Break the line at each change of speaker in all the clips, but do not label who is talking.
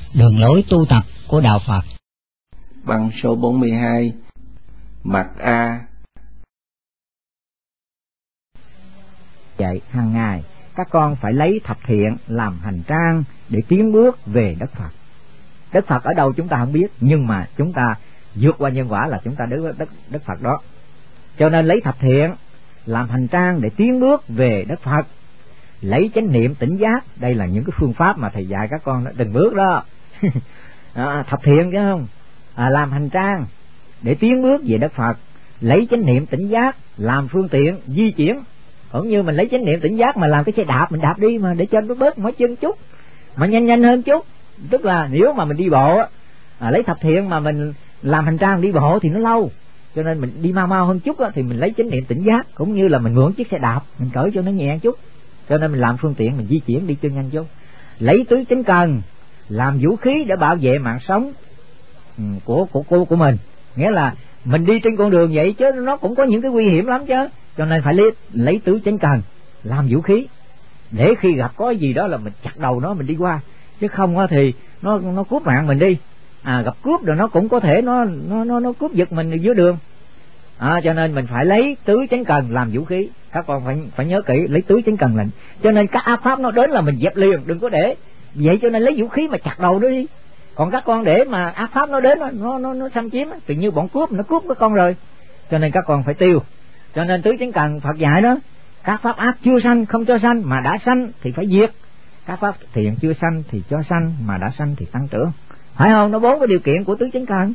đường lối tu tập của Đạo Phật.
Bằng số 42, mặt A.
Vậy hàng ngày các con phải lấy thập thiện làm hành trang để tiến bước về đất Phật. Đất Phật ở đâu chúng ta không biết, nhưng mà chúng ta vượt qua nhân quả là chúng ta đến đất Phật đó. Cho nên lấy thập thiện làm hành trang để tiến bước về đất Phật. Lấy chánh niệm tỉnh giác, đây là những cái phương pháp mà thầy dạy các con từng bước đó. Thập thiện chứ không? Làm hành trang để tiến bước về đất Phật. Lấy chánh niệm tỉnh giác làm phương tiện di chuyển. Cũng như mình lấy chánh niệm tỉnh giác mà làm cái xe đạp, mình đạp đi mà để cho nó bớt mỏi chân chút, mà nhanh hơn chút. Tức là nếu mà mình đi bộ lấy thập thiện mà mình làm hành trang đi bộ thì nó lâu, cho nên mình đi mau hơn chút thì mình lấy chánh niệm tỉnh giác, cũng như là mình mượn chiếc xe đạp mình cởi cho nó nhẹ chút, cho nên mình làm phương tiện mình di chuyển đi cho nhanh chút. Lấy tứ chánh cần làm vũ khí để bảo vệ mạng sống của mình, nghĩa là mình đi trên con đường vậy chứ nó cũng có những cái nguy hiểm lắm chứ, cho nên phải lấy tứ chánh cần làm vũ khí để khi gặp có gì đó là mình chặt đầu nó mình đi qua, chứ không thì nó cướp mạng mình đi. Gặp cướp rồi nó cũng có thể nó cướp giật mình dưới đường. Cho nên mình phải lấy tứ chánh cần làm vũ khí. Các con phải nhớ kỹ, lấy tứ chánh cần lệnh. Cho nên các ác pháp nó đến là mình dẹp liền, đừng có để vậy. Cho nên lấy vũ khí mà chặt đầu nó đi. Còn các con để mà ác pháp nó đến nó xâm chiếm, tự như bọn cướp nó cướp các con rồi, cho nên các con phải tiêu. Cho nên tứ chánh cần Phật dạy đó, các pháp ác chưa sanh không cho sanh, mà đã sanh thì phải diệt. Các pháp thiện chưa sanh thì cho sanh, mà đã sanh thì tăng trưởng. Phải không? Nó 4 cái điều kiện của tứ chánh cần.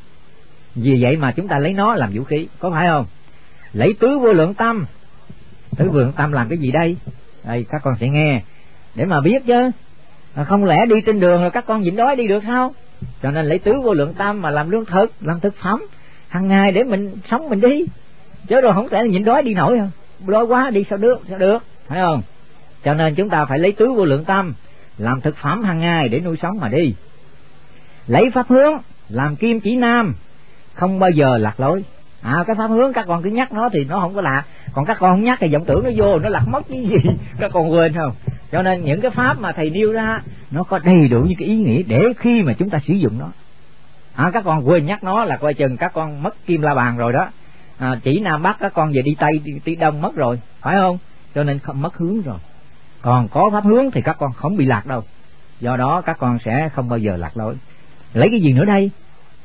Vì vậy mà chúng ta lấy nó làm vũ khí, có phải không? Lấy tứ vô lượng tâm. Tứ vô lượng tâm làm cái gì đây? Đây các con sẽ nghe để mà biết chứ. Không lẽ đi trên đường rồi các con nhịn đói đi được sao? Cho nên lấy tứ vô lượng tâm mà làm lương thực, làm thực phẩm hàng ngày để mình sống mình đi. Chứ rồi không thể là nhịn đói đi nổi không? Đói quá đi sao được, phải không? Cho nên chúng ta phải lấy tứ vô lượng tâm làm thực phẩm hàng ngày để nuôi sống mà đi. Lấy pháp hướng làm kim chỉ nam, không bao giờ lạc lối. Cái pháp hướng các con cứ nhắc nó thì nó không có lạc, còn các con không nhắc thì vọng tưởng nó vô nó lạc mất cái gì các con quên không? Cho nên những cái pháp mà thầy nêu ra nó có đầy đủ những cái ý nghĩa để khi mà chúng ta sử dụng nó. Các con quên nhắc nó là coi chừng các con mất kim la bàn rồi đó. Chỉ nam bắc các con về đi tây đi đông mất rồi, phải không? Cho nên không mất hướng rồi. Còn có pháp hướng thì các con không bị lạc đâu. Do đó các con sẽ không bao giờ lạc lối. Lấy cái gì nữa đây?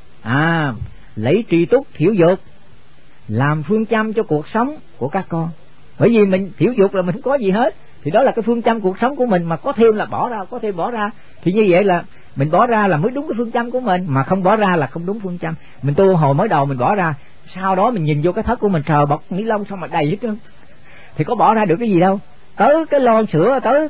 Lấy tri túc thiểu dục làm phương châm cho cuộc sống của các con. Bởi vì mình thiểu dục là mình không có gì hết, thì đó là cái phương châm cuộc sống của mình, mà có thêm là bỏ ra, có thêm bỏ ra, thì như vậy là mình bỏ ra là mới đúng cái phương châm của mình, mà không bỏ ra là không đúng phương châm. Mình tu hồi mới đầu mình bỏ ra, sau đó mình nhìn vô cái thất của mình sờ bọc ni lông xong mà đầy hết trơn, thì có bỏ ra được cái gì đâu. Tới cái lon sữa, tới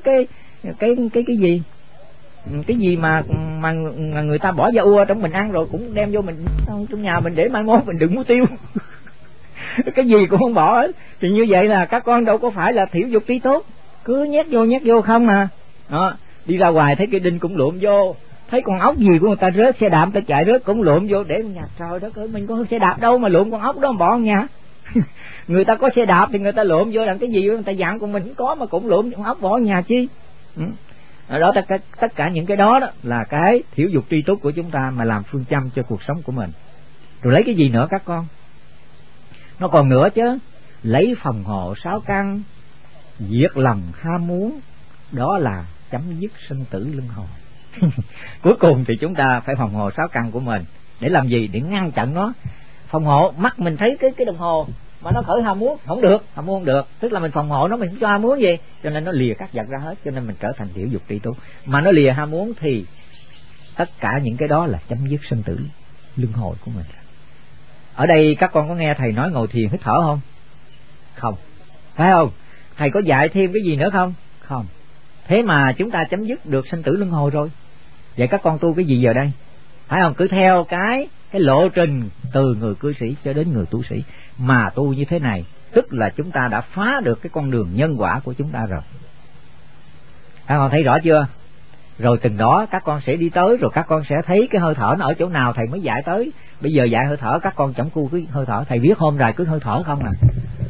cái gì mà người ta bỏ da ua trong mình ăn rồi cũng đem vô mình trong nhà mình để mai mốt mình đừng mua tiêu. Cái gì cũng không bỏ hết. Thì như vậy là các con đâu có phải là thiểu dục trí tốt, cứ nhét vô không à. Đi ra ngoài thấy cái đinh cũng lượm vô, thấy con ốc gì của người ta rớt, xe đạp người ta chạy rớt cũng lượm vô để nhà. Trời đất ơi, mình có xe đạp đâu mà lượm con ốc đó mà bỏ nhà. Người ta có xe đạp thì người ta lượm vô làm cái gì, người ta dặn con mình không có mà cũng lượm con ốc bỏ nhà chi. Đó, tất cả những cái đó là cái thiểu dục tri túc của chúng ta mà làm phương châm cho cuộc sống của mình. Rồi lấy cái gì nữa các con? Nó còn nữa chứ. Lấy phòng hộ 6 căn, diệt lòng ham muốn, đó là chấm dứt sinh tử luân hồi. Cuối cùng thì chúng ta phải phòng hộ 6 căn của mình để làm gì? Để ngăn chặn nó. Phòng hộ mắt mình thấy cái đồng hồ mà nó khởi ham muốn không được, ham muốn không được, tức là mình phòng hộ nó, mình không cho ham muốn gì, cho nên nó lìa các vật ra hết, cho nên mình trở thành thiểu dục tri túc. Mà nó lìa ham muốn thì tất cả những cái đó là chấm dứt sinh tử luân hồi của mình. Ở đây các con có nghe thầy nói ngồi thiền hít thở không? Không, phải không? Thầy có dạy thêm cái gì nữa không? Không. Thế mà chúng ta chấm dứt được sinh tử luân hồi rồi. Vậy các con tu cái gì giờ đây? Phải không? Cứ theo cái lộ trình từ người cư sĩ cho đến người tu sĩ mà tu như thế này, tức là chúng ta đã phá được cái con đường nhân quả của chúng ta rồi. Các con thấy rõ chưa? Rồi từng đó các con sẽ đi tới, rồi các con sẽ thấy cái hơi thở nó ở chỗ nào thầy mới dạy tới. Bây giờ dạy hơi thở các con chẳng cu cái hơi thở, thầy biết hôm rồi cứ hơi thở không à,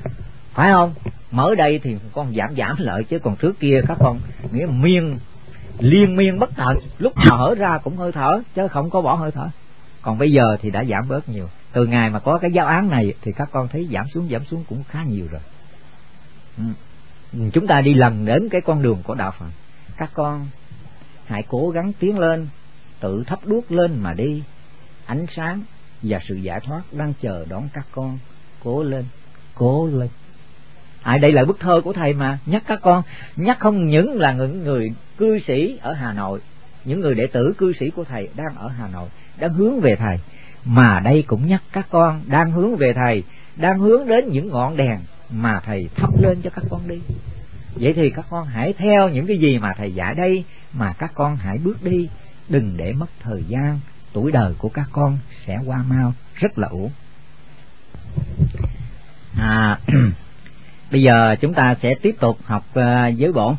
phải không? Mới đây thì con giảm lại, chứ còn trước kia các con nghĩa miên liên miên bất tận, lúc nào hở ra cũng hơi thở chứ không có bỏ hơi thở. Còn bây giờ thì đã giảm bớt nhiều. Từ ngày mà có cái giáo án này thì các con thấy giảm xuống cũng khá nhiều rồi. Chúng ta đi lần đến cái con đường của đạo Phật. Các con hãy cố gắng tiến lên, tự thắp đuốc lên mà đi. Ánh sáng và sự giải thoát đang chờ đón các con. Cố lên, cố lên. Đây là bức thơ của thầy mà, nhắc các con, nhắc không những là những người cư sĩ ở Hà Nội, những người đệ tử cư sĩ của thầy đang ở Hà Nội, đang hướng về thầy, mà đây cũng nhắc các con đang hướng về thầy, đang hướng đến những ngọn đèn mà thầy thắp lên cho các con đi. Vậy thì các con hãy theo những cái gì mà thầy dạy đây mà các con hãy bước đi, đừng để mất thời gian, tuổi đời của các con sẽ qua mau, rất là uổng. Bây giờ chúng ta sẽ tiếp tục học giới bổn.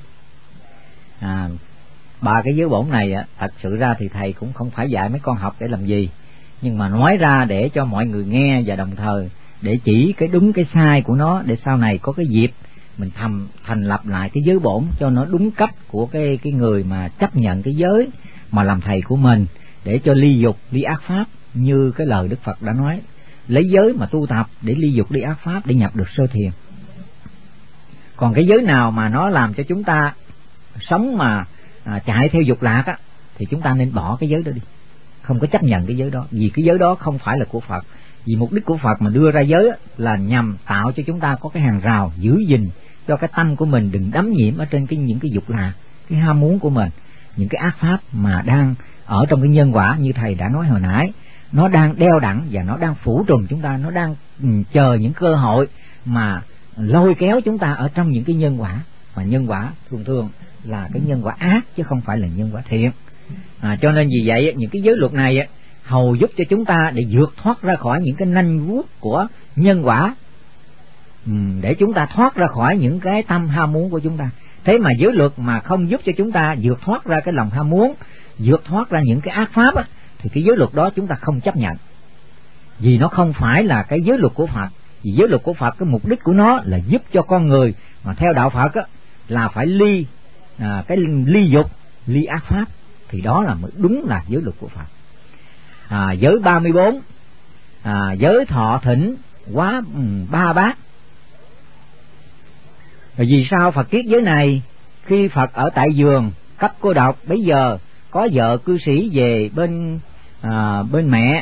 Ba cái giới bổn này thật sự ra thì thầy cũng không phải dạy mấy con học để làm gì, nhưng mà nói ra để cho mọi người nghe, và đồng thời để chỉ cái đúng cái sai của nó, để sau này có cái dịp mình thành lập lại cái giới bổn cho nó đúng cách của cái người mà chấp nhận cái giới mà làm thầy của mình, để cho ly dục ly ác pháp, như cái lời Đức Phật đã nói, lấy giới mà tu tập để ly dục ly ác pháp để nhập được sơ thiền. Còn cái giới nào mà nó làm cho chúng ta sống mà chạy theo dục lạc thì chúng ta nên bỏ cái giới đó đi, không có chấp nhận cái giới đó, vì cái giới đó không phải là của Phật. Vì mục đích của Phật mà đưa ra giới là nhằm tạo cho chúng ta có cái hàng rào giữ gìn cho cái tâm của mình đừng đắm nhiễm ở trên những cái dục lạc, cái ham muốn của mình, những cái ác pháp mà đang ở trong cái nhân quả như thầy đã nói hồi nãy, nó đang đeo đẳng và nó đang phủ trùm chúng ta, nó đang chờ những cơ hội mà lôi kéo chúng ta ở trong những cái nhân quả, mà nhân quả thường là cái nhân quả ác chứ không phải là nhân quả thiện. Cho nên vì vậy những cái giới luật này hầu giúp cho chúng ta để vượt thoát ra khỏi những cái nanh vuốt của nhân quả, để chúng ta thoát ra khỏi những cái tâm ham muốn của chúng ta. Thế mà giới luật mà không giúp cho chúng ta vượt thoát ra cái lòng ham muốn, vượt thoát ra những cái ác pháp thì cái giới luật đó chúng ta không chấp nhận, vì nó không phải là cái giới luật của Phật. Vì giới luật của Phật cái mục đích của nó là giúp cho con người mà theo đạo Phật là phải cái ly dục ly ác pháp, thì đó là mới đúng là giới luật của Phật. Giới 34, giới thọ thỉnh quá 3 bát. Rồi vì sao Phật kiết giới này? Khi Phật ở tại giường cấp cô độc, bấy giờ có vợ cư sĩ về bên mẹ,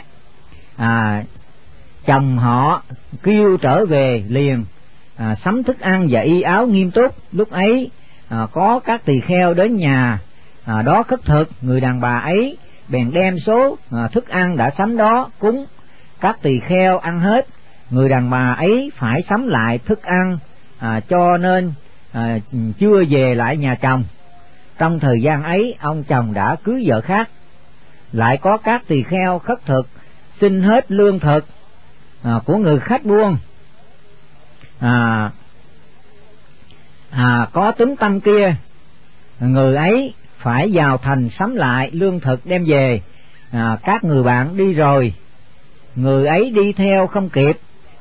chồng họ kêu trở về liền, sắm thức ăn và y áo nghiêm túc. Lúc ấy có các tỳ kheo đến nhà đó khất thực, người đàn bà ấy bèn đem số thức ăn đã sắm đó cúng. Các tỳ kheo ăn hết, người đàn bà ấy phải sắm lại thức ăn, cho nên chưa về lại nhà chồng. Trong thời gian ấy ông chồng đã cưới vợ khác. Lại có các tỳ kheo khất thực xin hết lương thực của người khách buôn. Có tính tâm kia, người ấy phải vào thành sắm lại lương thực đem về. Các người bạn đi rồi, người ấy đi theo không kịp,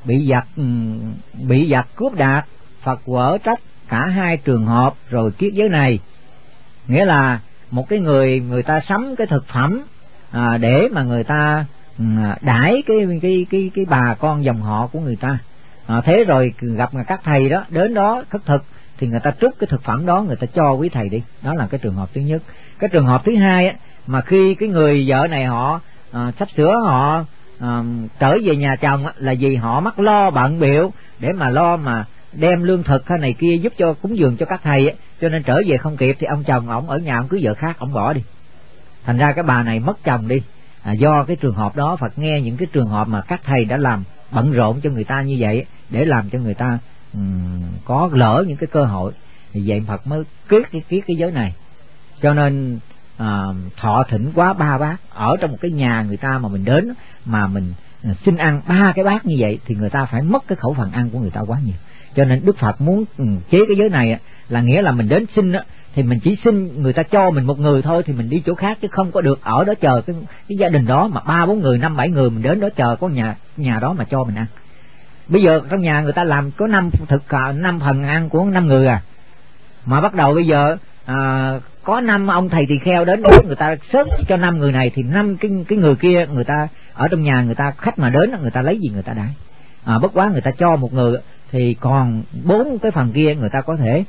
bị giặc cướp đạt. Phật quở trách cả hai trường hợp rồi kiết giới này. Nghĩa là một cái người ta sắm cái thực phẩm để mà người ta đãi cái bà con dòng họ của người ta. Thế rồi gặp các thầy đó đến đó khất thực thì người ta trút cái thực phẩm đó người ta cho quý thầy đi. Đó là cái trường hợp thứ nhất. Cái trường hợp thứ hai mà khi cái người vợ này họ sắp sửa họ trở về nhà chồng là vì họ mắc lo bận bịu để mà lo mà đem lương thực hay này kia giúp cho cúng dường cho các thầy cho nên trở về không kịp, thì ông chồng ổng ở nhà ổng cưới vợ khác, ổng bỏ đi. Thành ra cái bà này mất chồng đi. Do cái trường hợp đó Phật nghe những cái trường hợp mà các thầy đã làm bận rộn cho người ta như vậy để làm cho người ta có lỡ những cái cơ hội, thì vậy Phật mới kiết cái giới này. Cho nên thọ thỉnh quá 3 bát, ở trong một cái nhà người ta mà mình đến mà mình xin ăn 3 cái bát như vậy thì người ta phải mất cái khẩu phần ăn của người ta quá nhiều. Cho nên Đức Phật muốn chế cái giới này là nghĩa là mình đến xin thì mình chỉ xin người ta cho mình một người thôi thì mình đi chỗ khác, chứ không có được ở đó chờ cái gia đình đó mà 3-4 người 5-7 người mình đến đó chờ có nhà đó mà cho mình ăn. Bây giờ trong nhà người ta làm có 5 phần ăn của 5 người mà bắt đầu bây giờ có 5 ông thầy tỳ kheo đến, người ta sớt cho 5 người này thì 5 cái người kia, người ta ở trong nhà người ta khách mà đến người ta lấy gì người ta đãi. Bất quá người ta cho một người thì còn 4 cái phần kia người ta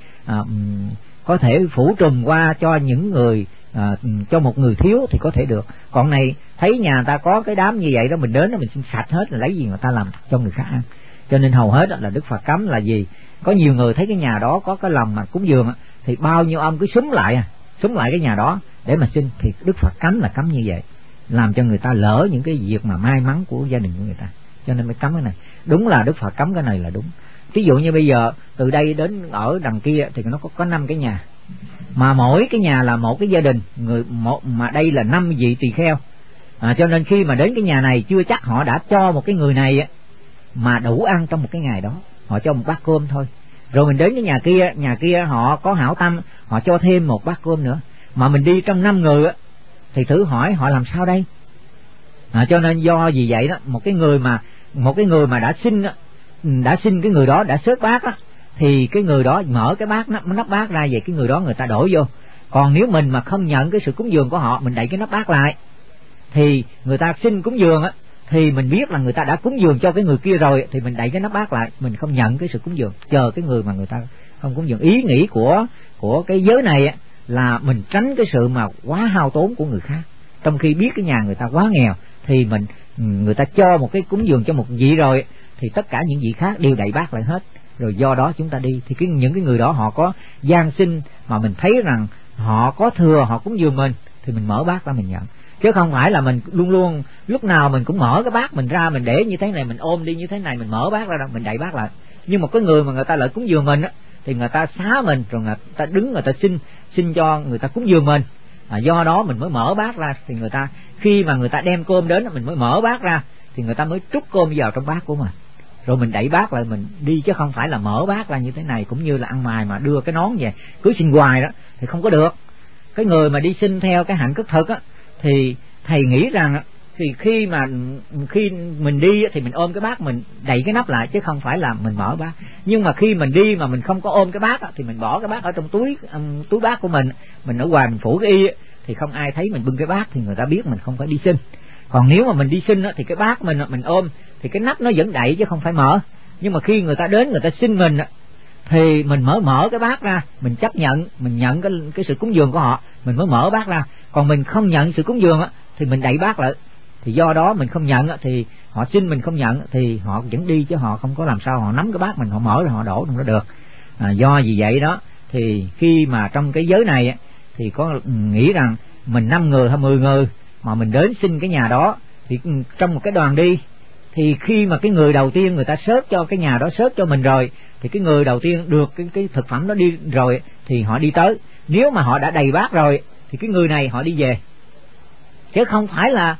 có thể phủ trùm qua cho những người cho một người thiếu thì có thể được. Còn này thấy nhà người ta có cái đám như vậy đó, mình đến đó mình xin sạch hết là lấy gì người ta làm cho người khác ăn. Cho nên hầu hết là Đức Phật cấm là gì? Có nhiều người thấy cái nhà đó có cái lòng mà cúng dường thì bao nhiêu ông cứ xúm lại cái nhà đó để mà xin, thì Đức Phật cấm là cấm như vậy, làm cho người ta lỡ những cái việc mà may mắn của gia đình của người ta. Cho nên mới cấm cái này. Đúng là Đức Phật cấm cái này là đúng. Ví dụ như bây giờ từ đây đến ở đằng kia thì nó có 5 cái nhà, mà mỗi cái nhà là một cái gia đình mà đây là 5 vị tỳ kheo. Cho nên khi mà đến cái nhà này chưa chắc họ đã cho một cái người này mà đủ ăn trong một cái ngày đó, họ cho một bát cơm thôi. Rồi mình đến cái nhà kia họ có hảo tâm, họ cho thêm một bát cơm nữa. Mà mình đi trong 5 người thì thử hỏi họ làm sao đây? Cho nên do vì vậy đó, một cái người mà đã xin cái người đó đã xớt bát đó, thì cái người đó mở cái bát nắp bát ra, vậy cái người đó người ta đổ vô. Còn nếu mình mà không nhận cái sự cúng dường của họ, mình đậy cái nắp bát lại, thì người ta xin cúng dường thì mình biết là người ta đã cúng dường cho cái người kia rồi, thì mình đậy cái nắp bát lại, mình không nhận cái sự cúng dường, chờ cái người mà người ta không cúng dường. Ý nghĩ của cái giới này là mình tránh cái sự mà quá hao tốn của người khác. Trong khi biết cái nhà người ta quá nghèo thì người ta cho một cái cúng dường cho một vị rồi, thì tất cả những vị khác đều đậy bát lại hết, rồi do đó chúng ta đi. Thì những cái người đó họ có gian sinh mà mình thấy rằng họ có thừa, họ cúng dường mình, thì mình mở bát ra mình nhận. Chứ không phải là mình luôn luôn lúc nào mình cũng mở cái bát mình ra, mình để như thế này, mình ôm đi như thế này, mình mở bát ra đâu, mình đậy bát lại. Nhưng một cái người mà người ta lại cúng dường mình thì người ta xá mình, rồi người ta đứng người ta xin cho người ta cúng dường mình. Do đó mình mới mở bát ra, thì người ta khi mà người ta đem cơm đến mình mới mở bát ra, thì người ta mới trút cơm vào trong bát của mình, rồi mình đẩy bát lại mình đi, chứ không phải là mở bát ra như thế này. Cũng như là ăn mày mà đưa cái nón về cứ xin hoài đó thì không có được. Cái người mà đi xin theo cái hạnh cất thực thì thầy nghĩ rằng thì khi mình đi thì mình ôm cái bát mình đậy cái nắp lại, chứ không phải là mình mở bát. Nhưng mà khi mình đi mà mình không có ôm cái bát thì mình bỏ cái bát ở trong túi bát của mình ở ngoài mình phủ cái y, thì không ai thấy mình bưng cái bát, thì người ta biết mình không phải đi xin. Còn nếu mà mình đi xin thì cái bát mình ôm thì cái nắp nó vẫn đậy chứ không phải mở. Nhưng mà khi người ta đến người ta xin mình thì mình mở cái bát ra, mình chấp nhận, mình nhận cái sự cúng dường của họ, mình mới mở bát ra. Còn mình không nhận sự cúng dường thì mình đậy bát lại. Thì do đó mình không nhận thì họ xin mình không nhận thì họ vẫn đi, chứ họ không có làm sao họ nắm cái bát mình, họ mở rồi họ đổ trong đó được. Do vì vậy đó thì khi mà trong cái giới này thì có nghĩ rằng mình 5 người hay 10 người mà mình đến xin cái nhà đó, thì trong một cái đoàn đi, thì khi mà cái người đầu tiên người ta xớt cho cái nhà đó, xớt cho mình rồi, thì cái người đầu tiên được cái thực phẩm đó đi rồi thì họ đi tới. Nếu mà họ đã đầy bát rồi thì cái người này họ đi về, chứ không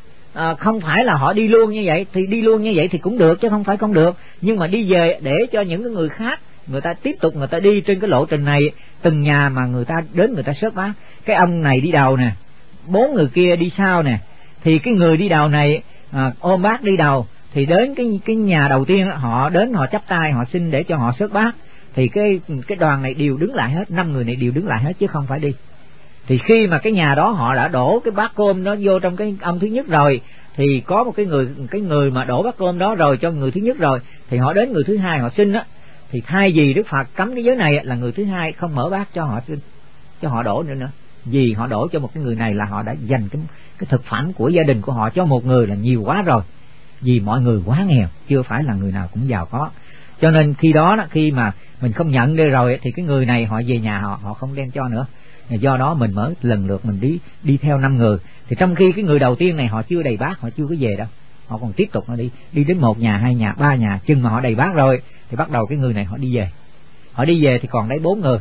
phải là họ đi luôn như vậy. Thì đi luôn như vậy thì cũng được, chứ không phải không được. Nhưng mà đi về để cho những cái người khác người ta tiếp tục người ta đi trên cái lộ trình này, từng nhà mà người ta đến người ta xớt bát. Cái ông này đi đầu nè, 4 người kia đi sau nè, thì cái người đi đầu này ôm bát đi đầu, thì đến cái nhà đầu tiên họ đến họ chắp tay họ xin để cho họ xớt bát, thì cái đoàn này đều đứng lại hết, 5 người này đều đứng lại hết chứ không phải đi. Thì khi mà cái nhà đó họ đã đổ cái bát cơm nó vô trong cái ông thứ nhất rồi, thì có một cái người mà đổ bát cơm đó rồi cho người thứ nhất rồi, thì họ đến người thứ hai họ xin thì thay vì Đức Phật cấm cái giới này là người thứ hai không mở bát cho họ xin, cho họ đổ nữa. Vì họ đổ cho một cái người này là họ đã dành cái thực phẩm của gia đình của họ cho một người là nhiều quá rồi, vì mọi người quá nghèo, chưa phải là người nào cũng giàu có. Cho nên khi đó khi mà mình không nhận đây rồi thì cái người này họ về nhà họ không đem cho nữa. Do đó mình mới lần lượt mình đi theo 5 người. Thì trong khi cái người đầu tiên này họ chưa đầy bát, họ chưa có về đâu, họ còn tiếp tục họ đi đến 1 nhà, 2 nhà, 3 nhà, chừng mà họ đầy bát rồi thì bắt đầu cái người này họ đi về. Họ đi về thì còn đấy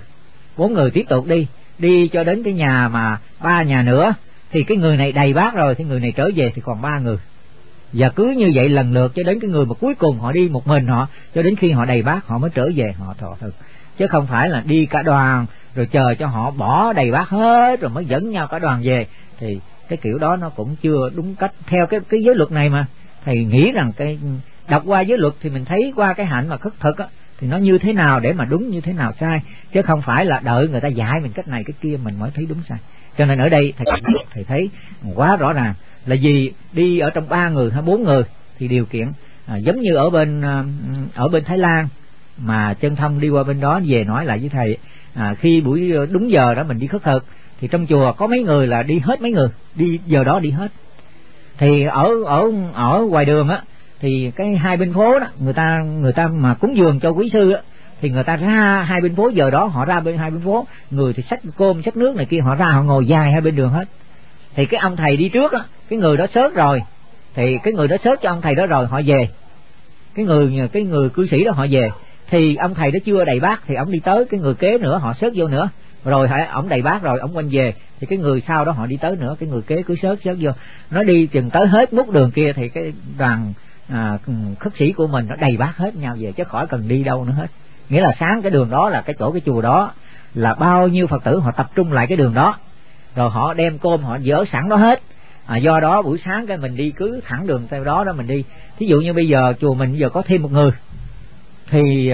4 người tiếp tục đi cho đến cái nhà mà 3 nhà nữa, thì cái người này đầy bát rồi thì người này trở về thì còn 3 người. Và cứ như vậy lần lượt cho đến cái người mà cuối cùng họ đi một mình họ, cho đến khi họ đầy bát họ mới trở về họ thọ thực. Chứ không phải là đi cả đoàn rồi chờ cho họ bỏ đầy bát hết rồi mới dẫn nhau cả đoàn về. Thì cái kiểu đó nó cũng chưa đúng cách theo cái giới luật này. Mà thầy nghĩ rằng cái đọc qua giới luật thì mình thấy qua cái hạnh mà khất thực thì nó như thế nào để mà đúng, như thế nào sai, chứ không phải là đợi người ta dạy mình cách này cách kia mình mới thấy đúng sai. Cho nên ở đây thầy thấy quá rõ ràng là gì, đi ở trong 3 người hay 4 người thì điều kiện giống như ở bên Thái Lan mà Chân Thông đi qua bên đó về nói lại với thầy, khi buổi đúng giờ đó mình đi khất thực thì trong chùa có mấy người là đi hết, mấy người đi giờ đó đi hết. Thì ở ngoài đường á thì cái hai bên phố đó người ta mà cúng dường cho quý sư á thì người ta ra hai bên phố, giờ đó họ ra bên hai bên phố, người thì xách cơm xách nước này kia, họ ra họ ngồi dài hai bên đường hết. Thì cái ông thầy đi trước á, cái người đó sớt rồi thì cái người đó sớt cho ông thầy đó rồi họ về, cái người cư sĩ đó họ về, thì ông thầy đó chưa đầy bát thì ông đi tới cái người kế nữa, họ sớt vô nữa, rồi ổng đầy bát rồi ổng quanh về thì cái người sau đó họ đi tới nữa, cái người kế cứ sớt vô, nó đi chừng tới hết mút đường kia thì cái đoàn khất sĩ của mình nó đầy bát hết nhau về, chứ khỏi cần đi đâu nữa hết. Nghĩa là sáng cái đường đó là cái chùa đó là bao nhiêu Phật tử họ tập trung lại cái đường đó, rồi họ đem cơm họ dỡ sẵn đó hết. Do đó buổi sáng cái mình đi cứ thẳng đường theo đó mình đi. Thí dụ như bây giờ chùa mình bây giờ có thêm một người thì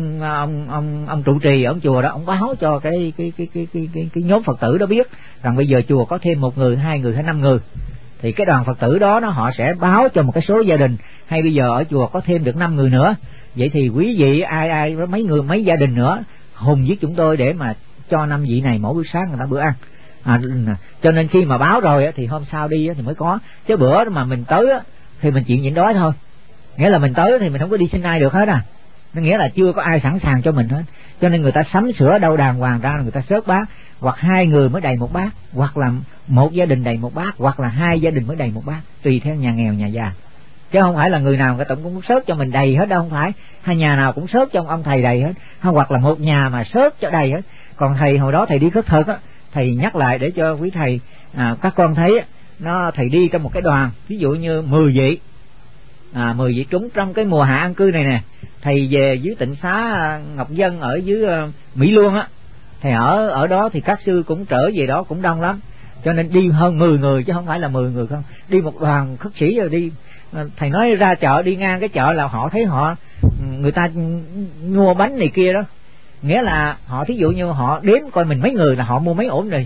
ông trụ trì ở chùa đó ông báo cho cái nhóm Phật tử đó biết rằng bây giờ chùa có thêm 1 người, 2 người hay 5 người, thì cái đoàn Phật tử đó họ sẽ báo cho một cái số gia đình, hay bây giờ ở chùa có thêm được 5 người nữa, vậy thì quý vị ai mấy gia đình nữa hùng với chúng tôi để mà cho 5 vị này mỗi buổi sáng người ta bữa ăn. Cho nên khi mà báo rồi thì hôm sau đi thì mới có, chứ bữa mà mình tới thì mình chuyện nhịn đói thôi, nghĩa là mình tới thì mình không có đi xin ai được hết nó nghĩa là chưa có ai sẵn sàng cho mình hết. Cho nên người ta sắm sửa đâu đàng hoàng ra, người ta xớt bát, hoặc 2 người mới đầy 1 bát, hoặc là 1 gia đình đầy 1 bát, hoặc là 2 gia đình mới đầy 1 bát, tùy theo nhà nghèo nhà già, chứ không phải là người nào người ta cũng xớt cho mình đầy hết đâu, không phải hai nhà nào cũng xớt cho ông thầy đầy hết, hoặc là một nhà mà xớt cho đầy hết. Còn thầy hồi đó thầy đi khất thực thầy nhắc lại để cho quý thầy các con thấy thầy đi trong một cái đoàn, ví dụ như 10 vị 10 vị trúng trong cái mùa hạ an cư này nè, thầy về dưới tịnh xá Ngọc Dân ở dưới Mỹ Luông thầy ở đó thì các sư cũng trở về đó cũng đông lắm, cho nên đi hơn 10 người chứ không phải là 10 người không, đi một đoàn khất sĩ rồi đi. Thầy nói ra chợ, đi ngang cái chợ là họ thấy người ta mua bánh này kia đó, nghĩa là họ thí dụ như họ đếm coi mình mấy người là họ mua mấy ổn đi,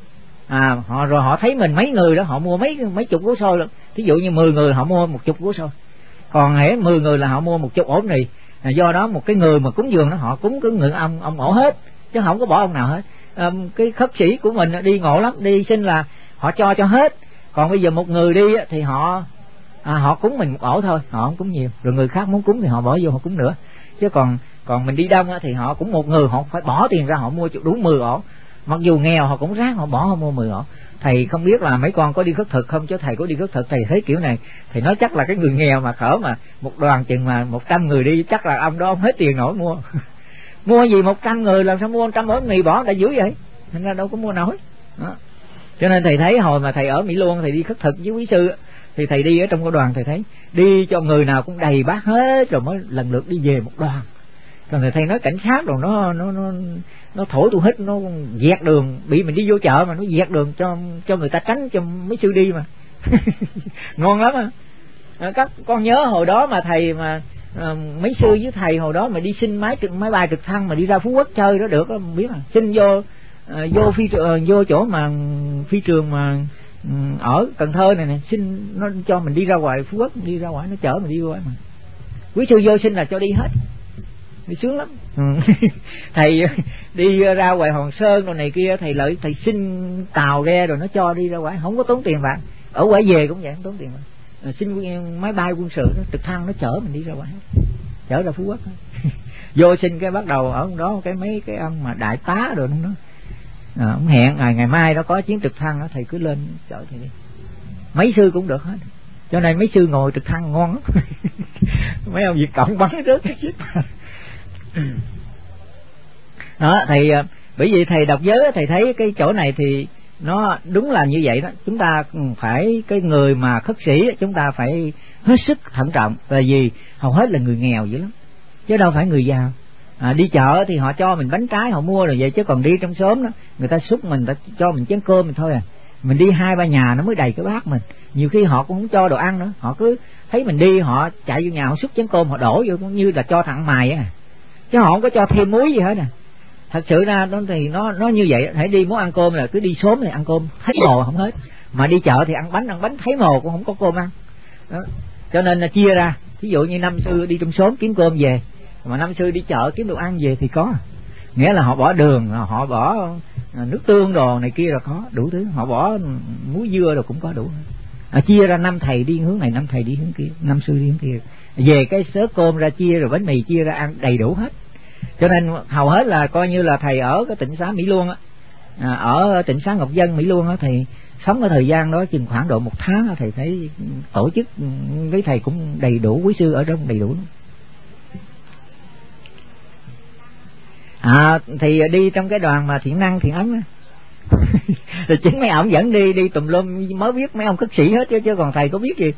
rồi họ thấy mình mấy người đó họ mua mấy chục gói xôi luôn. Thí dụ như 10 người họ mua 10 gói xôi, còn hễ 10 người là họ mua 10 ổn đi. Do đó một cái người mà cúng dường họ cúng cứ ngự ông ổ hết chứ không có bỏ ông nào hết. Cái khất sĩ của mình đi ngộ lắm, đi xin là họ cho hết, còn bây giờ một người đi thì họ cúng mình 1 ổ thôi, họ không cúng nhiều, rồi người khác muốn cúng thì họ bỏ vô họ cúng nữa. Chứ còn mình đi đông thì họ cũng một người họ phải bỏ tiền ra họ mua đủ 10 ổ, mặc dù nghèo họ cũng ráng họ mua 10 ổ. Thầy không biết là mấy con có đi khất thực không, chứ thầy có đi khất thực thầy thấy kiểu này thầy nói chắc là cái người nghèo mà khở mà một đoàn chừng mà 100 người đi, chắc là ông đó ông hết tiền nổi mua mua gì 100 người làm sao mua 100 ổ mì bỏ đã dữ vậy, nên ra đâu có mua nổi đó. Cho nên thầy thấy hồi mà thầy ở Mỹ Luông thầy đi khất thực với quý sư thì thầy đi ở trong cái đoàn, thầy thấy đi cho người nào cũng đầy bát hết rồi mới lần lượt đi về một đoàn. Còn thầy nói cảnh sát rồi nó thổi tu hít, nó dẹt đường, bị mình đi vô chợ mà nó dẹt đường cho người ta tránh cho mấy sư đi mà ngon lắm các con nhớ hồi đó mà thầy mà mấy sư với thầy hồi đó mà đi xin máy bay trực thăng mà đi ra Phú Quốc chơi đó được không biết xin vô chỗ mà phi trường mà ở Cần Thơ này nè, xin nó cho mình đi ra ngoài Phú Quốc, đi ra ngoài nó chở mình đi qua mà quý sư vô xin là cho đi hết, đi sướng lắm. Thầy đi ra ngoài Hòn Sơn rồi này kia thầy lợi thầy xin tàu ghe rồi nó cho đi ra ngoài, không có tốn tiền bạc. Ở ngoài về cũng vậy, không tốn tiền bạc. Xin máy bay quân sự đó, trực thăng nó chở mình đi ra ngoài, chở ra Phú Quốc. Vô xin cái bắt đầu ở đó cái mấy cái ông mà đại tá rồi nó ông hẹn ngày mai đó có chuyến trực thăng đó, thầy cứ lên chở thầy đi. Mấy sư cũng được hết, cho nên mấy sư ngồi trực thăng ngon lắm. Mấy ông Việt Cộng bắn rớt cái chiếc đó. Thầy bởi vì thầy đọc giới thầy thấy cái chỗ này thì nó đúng là như vậy đó. Chúng ta phải cái người mà khất sĩ chúng ta phải hết sức thận trọng, tại vì hầu hết là người nghèo dữ lắm chứ đâu phải người giàu. Đi chợ thì họ cho mình bánh trái họ mua rồi vậy, chứ còn đi trong xóm đó người ta xúc mình, ta cho mình chén cơm mình thôi mình đi 2-3 nhà nó mới đầy cái bát mình. Nhiều khi họ cũng không cho đồ ăn nữa, họ cứ thấy mình đi họ chạy vô nhà họ xúc chén cơm họ đổ vô cũng như là cho thằng mày chứ họ không có cho thêm muối gì hết nè. Thật sự ra nó thì nó như vậy. Hãy đi muốn ăn cơm là cứ đi sớm thì ăn cơm thấy mồ không hết, mà đi chợ thì ăn bánh thấy mồ cũng không có cơm ăn đó. Cho nên là chia ra, ví dụ như năm xưa đi trong xóm kiếm cơm về, mà năm xưa đi chợ kiếm đồ ăn về thì có, nghĩa là họ bỏ đường, họ bỏ nước tương đồ này kia là có đủ thứ, họ bỏ muối dưa rồi cũng có đủ. Chia ra 5 thầy đi hướng này, 5 thầy đi hướng kia, năm xưa đi hướng kia, về cái sớ cơm ra chia, rồi bánh mì chia ra ăn đầy đủ hết. Cho nên hầu hết là coi như là thầy ở cái tịnh xá Mỹ Luông á, ở tịnh xá Ngọc Dân Mỹ Luông á, thì sống cái thời gian đó chừng khoảng độ 1 tháng, thầy thấy tổ chức với thầy cũng đầy đủ, quý sư ở trong đầy đủ. Thì đi trong cái đoàn mà Thiện Năng Thiện Ấn á rồi chính mấy ông dẫn đi tùm lum, mới biết mấy ông cất sĩ hết chứ còn thầy có biết gì.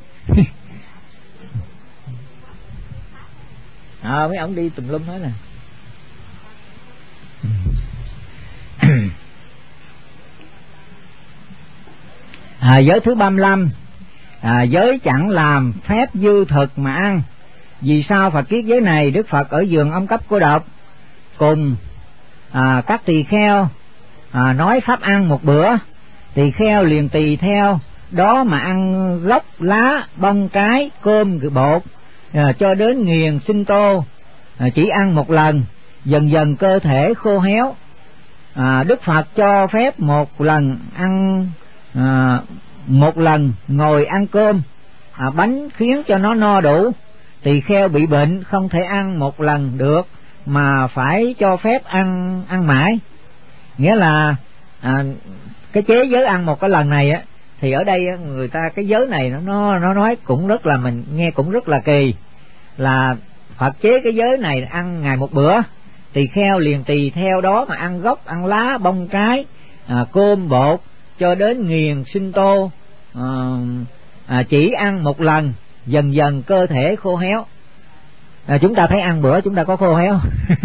Mấy ông đi tùm lum hết nè. Giới thứ 35, giới chẳng làm phép dư thực mà ăn. Vì sao Phật kiết giới này? Đức Phật ở vườn Ông Cấp Cô Độc cùng các tỳ kheo nói pháp ăn một bữa, tỳ kheo liền tỳ theo đó mà ăn gốc lá bông trái cơm bột cho đến nghiền sinh tô, chỉ ăn một lần, dần dần cơ thể khô héo. Đức Phật cho phép một lần ăn, một lần ngồi ăn cơm bánh khiến cho nó no đủ. Tỳ kheo bị bệnh không thể ăn một lần được mà phải cho phép ăn mãi. Nghĩa là cái chế giới ăn một cái lần này á, thì ở đây người ta cái giới này nó nói cũng rất là, mình nghe cũng rất là kỳ, là Phật chế cái giới này ăn ngày một bữa, tỳ kheo liền tỳ theo đó mà ăn gốc, ăn lá, bông trái, cơm bột cho đến nghiền sinh tô, chỉ ăn một lần, dần dần cơ thể khô héo. Chúng ta thấy ăn bữa chúng ta có khô héo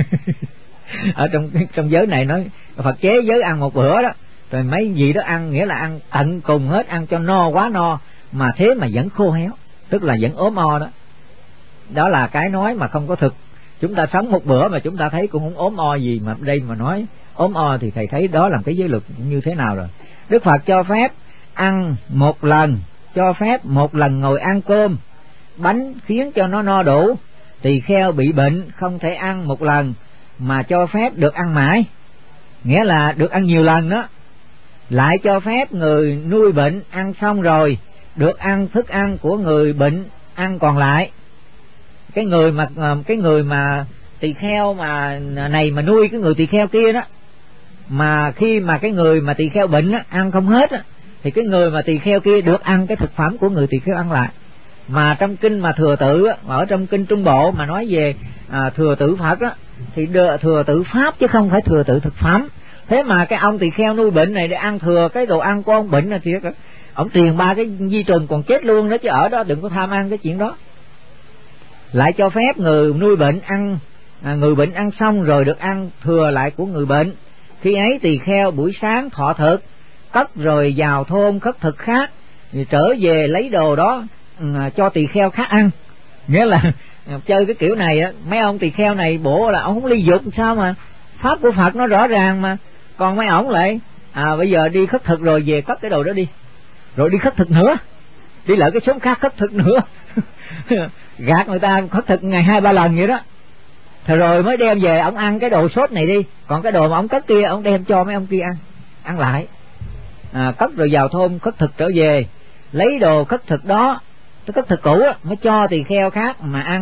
ở trong giới này nói Phật chế giới ăn một bữa đó, rồi mấy gì đó ăn, nghĩa là ăn tận cùng hết, ăn cho no, quá no, mà thế mà vẫn khô héo, tức là vẫn ốm o đó. Đó là cái nói mà không có thực. Chúng ta sống một bữa mà chúng ta thấy cũng không ốm o gì, mà đây mà nói ốm o thì thầy thấy đó là cái giới luật như thế nào rồi. Đức Phật cho phép ăn một lần, cho phép một lần ngồi ăn cơm bánh khiến cho nó no đủ. Tỳ kheo bị bệnh không thể ăn một lần mà cho phép được ăn mãi, nghĩa là được ăn nhiều lần đó. Lại cho phép người nuôi bệnh ăn xong rồi được ăn thức ăn của người bệnh ăn còn lại. Cái người mà tỳ kheo mà này mà nuôi cái người tỳ kheo kia đó, mà khi mà cái người mà tỳ kheo bệnh á, ăn không hết á, thì cái người mà tỳ kheo kia được ăn cái thực phẩm của người tỳ kheo ăn lại. Mà trong kinh mà thừa tự á, ở trong kinh Trung Bộ mà nói về thừa tự Phật á, thì thừa tự pháp chứ không phải thừa tự thực phẩm. Thế mà cái ông tỳ kheo nuôi bệnh này để ăn thừa cái đồ ăn của ông bệnh là thiệt, ông tiền 3 cái di trùng còn chết luôn đó, chứ ở đó đừng có tham ăn cái chuyện đó. Lại cho phép người nuôi bệnh ăn, người bệnh ăn xong rồi được ăn thừa lại của người bệnh. Khi ấy tỳ kheo buổi sáng thọ thực, cất rồi vào thôn khất thực khác, rồi trở về lấy đồ đó cho tỳ kheo khác ăn. Nghĩa là chơi cái kiểu này á, mấy ông tỳ kheo này bộ là ông không ly dục sao mà pháp của Phật nó rõ ràng mà, còn mấy ổng lại bây giờ đi khất thực rồi về cất cái đồ đó đi, rồi đi khất thực nữa, đi lại cái xóm khác khất thực nữa gạt người ta khất thực ngày 2-3 lần vậy đó, rồi mới đem về ổng ăn cái đồ sốt này đi, còn cái đồ mà ổng cất kia ổng đem cho mấy ông kia ăn lại. Cất rồi vào thôn khất thực trở về lấy đồ khất thực đó, cái khất thực cũ mới cho tỳ kheo khác mà ăn.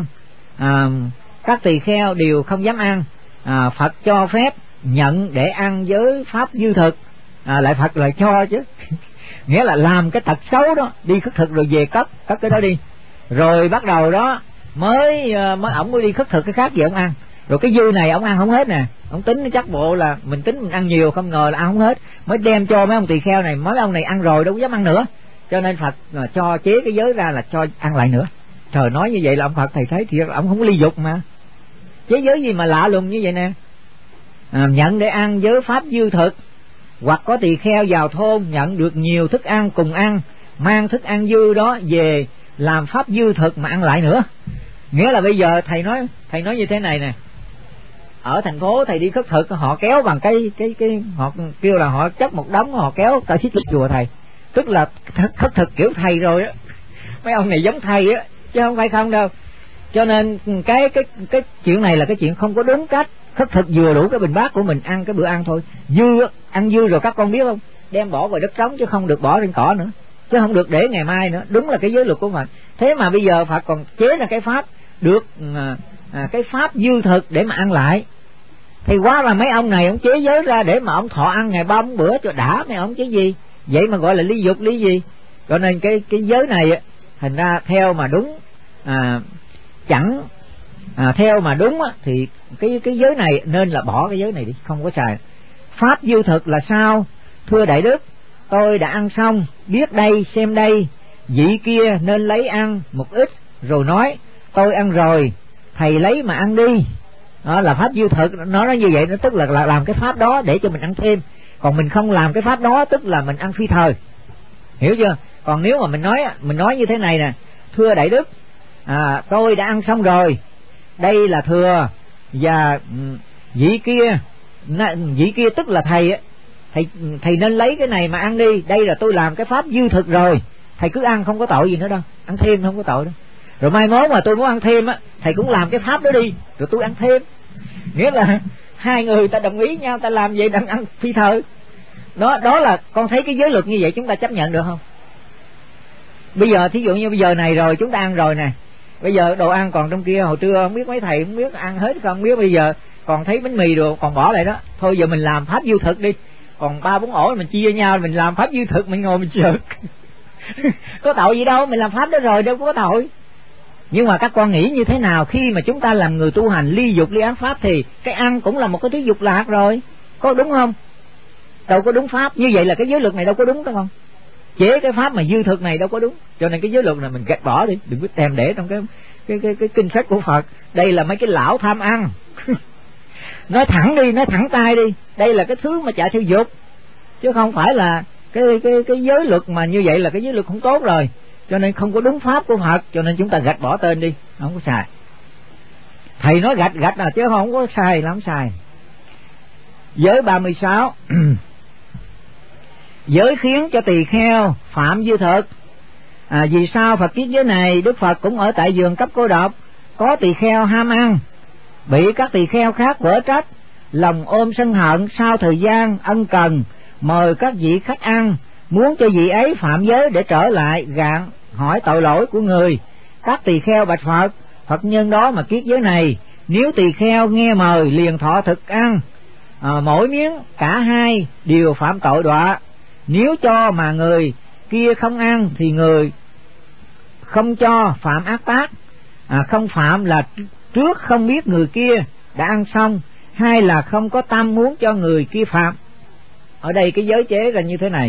Các tỳ kheo đều không dám ăn. Phật cho phép nhận để ăn với pháp dư thực, lại Phật lại cho chứ nghĩa là làm cái tật xấu đó, đi khất thực rồi về cất cái đó đi, rồi bắt đầu đó mới ổng mới đi khất thực cái khác về ổng ăn, rồi cái dư này ổng ăn không hết nè, ổng tính chắc bộ là mình tính mình ăn nhiều, không ngờ là ăn không hết, mới đem cho mấy ông tỳ kheo này, mấy ông này ăn rồi đâu có dám ăn nữa, cho nên Phật cho chế cái giới ra là cho ăn lại nữa. Trời, nói như vậy là ông Phật thầy thấy thiệt, ổng không ly dục mà chế giới gì mà lạ lùng như vậy nè. Nhận để ăn giới pháp dư thực, hoặc có tỳ kheo vào thôn nhận được nhiều thức ăn cùng ăn, mang thức ăn dư đó về làm pháp dư thực mà ăn lại nữa. Nghĩa là bây giờ thầy nói như thế này nè, ở thành phố thầy đi khất thực, họ kéo bằng cái họ kêu là họ chất một đống, họ kéo tới xích chùa thầy, tức là khất thực kiểu thầy rồi á. Mấy ông này giống thầy á chứ không phải không đâu. Cho nên cái chuyện này là cái chuyện không có đúng cách. Khất thực vừa đủ cái bình bát của mình ăn cái bữa ăn thôi. Ăn dư rồi các con biết không, đem bỏ vào đất trống chứ không được bỏ trên cỏ nữa, chứ không được để ngày mai nữa. Đúng là cái giới luật của Phật. Thế mà bây giờ Phật còn chế ra cái pháp được cái pháp dư thực để mà ăn lại. Thì quá là mấy ông này ông chế giới ra để mà ông thọ ăn ngày 3 bữa cho đã, mấy ông chứ gì. Vậy mà gọi là ly dục ly gì. Cho nên cái giới này thành ra theo mà đúng theo mà đúng thì cái giới này nên là bỏ cái giới này đi, không có xài. Pháp dư thực là sao? Thưa Đại Đức, tôi đã ăn xong, biết đây xem đây, vị kia nên lấy ăn một ít rồi nói tôi ăn rồi, thầy lấy mà ăn đi. Đó là pháp dư thực. Nó nói như vậy, nó tức là làm cái pháp đó để cho mình ăn thêm. Còn mình không làm cái pháp đó tức là mình ăn phi thời, hiểu chưa? Còn nếu mà mình nói như thế này nè: thưa Đại Đức, tôi đã ăn xong rồi, đây là thừa, và vị kia tức là thầy nên lấy cái này mà ăn đi, đây là tôi làm cái pháp dư thực rồi, thầy cứ ăn không có tội gì nữa đâu, ăn thêm không có tội đâu. Rồi mai mốt mà tôi muốn ăn thêm thầy cũng làm cái pháp đó đi rồi tôi ăn thêm. Nghĩa là hai người ta đồng ý nhau, ta làm vậy đang ăn phi thời. Đó là con thấy cái giới luật như vậy chúng ta chấp nhận được không? Bây giờ thí dụ như bây giờ này rồi chúng ta ăn rồi nè, bây giờ đồ ăn còn trong kia, hồi trưa không biết mấy thầy không biết ăn hết không biết, bây giờ còn thấy bánh mì rồi còn bỏ lại đó, thôi giờ mình làm pháp dư thực đi, còn 3-4 ổ mình chia nhau, mình làm pháp dư thực, mình ngồi mình sực có tội gì đâu, mình làm pháp đó rồi đâu có tội. Nhưng mà các con nghĩ như thế nào khi mà chúng ta làm người tu hành ly dục ly ác pháp thì cái ăn cũng là một cái thứ dục lạc rồi, có đúng không? Đâu có đúng pháp. Như vậy là cái giới luật này đâu có đúng đúng không? Chế cái pháp mà dư thực này đâu có đúng. Cho nên cái giới luật này mình gạch bỏ đi, đừng có thèm để trong cái kinh sách của Phật. Đây là mấy cái lão tham ăn nói thẳng đi, nói thẳng tay đi, đây là cái thứ mà chạy theo dục, chứ không phải là cái giới luật mà như vậy là cái giới luật không tốt rồi. Cho nên không có đúng pháp của Phật, cho nên chúng ta gạch bỏ tên đi, không có xài. Thầy nói gạch là chứ không có xài, lắm xài. Giới 36 giới khiến cho tỳ kheo phạm dư thực. Vì sao Phật viết giới này? Đức Phật cũng ở tại vườn cấp cô độc, có tỳ kheo ham ăn, bị các tỳ kheo khác quở trách, lòng ôm sân hận. Sau thời gian ân cần mời các vị khách ăn, muốn cho vị ấy phạm giới để trở lại gạn hỏi tội lỗi của người. Các tỳ kheo bạch Phật: Phật nhân đó mà kiết giới này, nếu tỳ kheo nghe mời liền thọ thực ăn, mỗi miếng cả hai đều phạm tội đọa. Nếu cho mà người kia không ăn thì người không cho phạm ác tác. Không phạm là trước không biết người kia đã ăn xong, hay là không có tâm muốn cho người kia phạm. Ở đây cái giới chế là như thế này,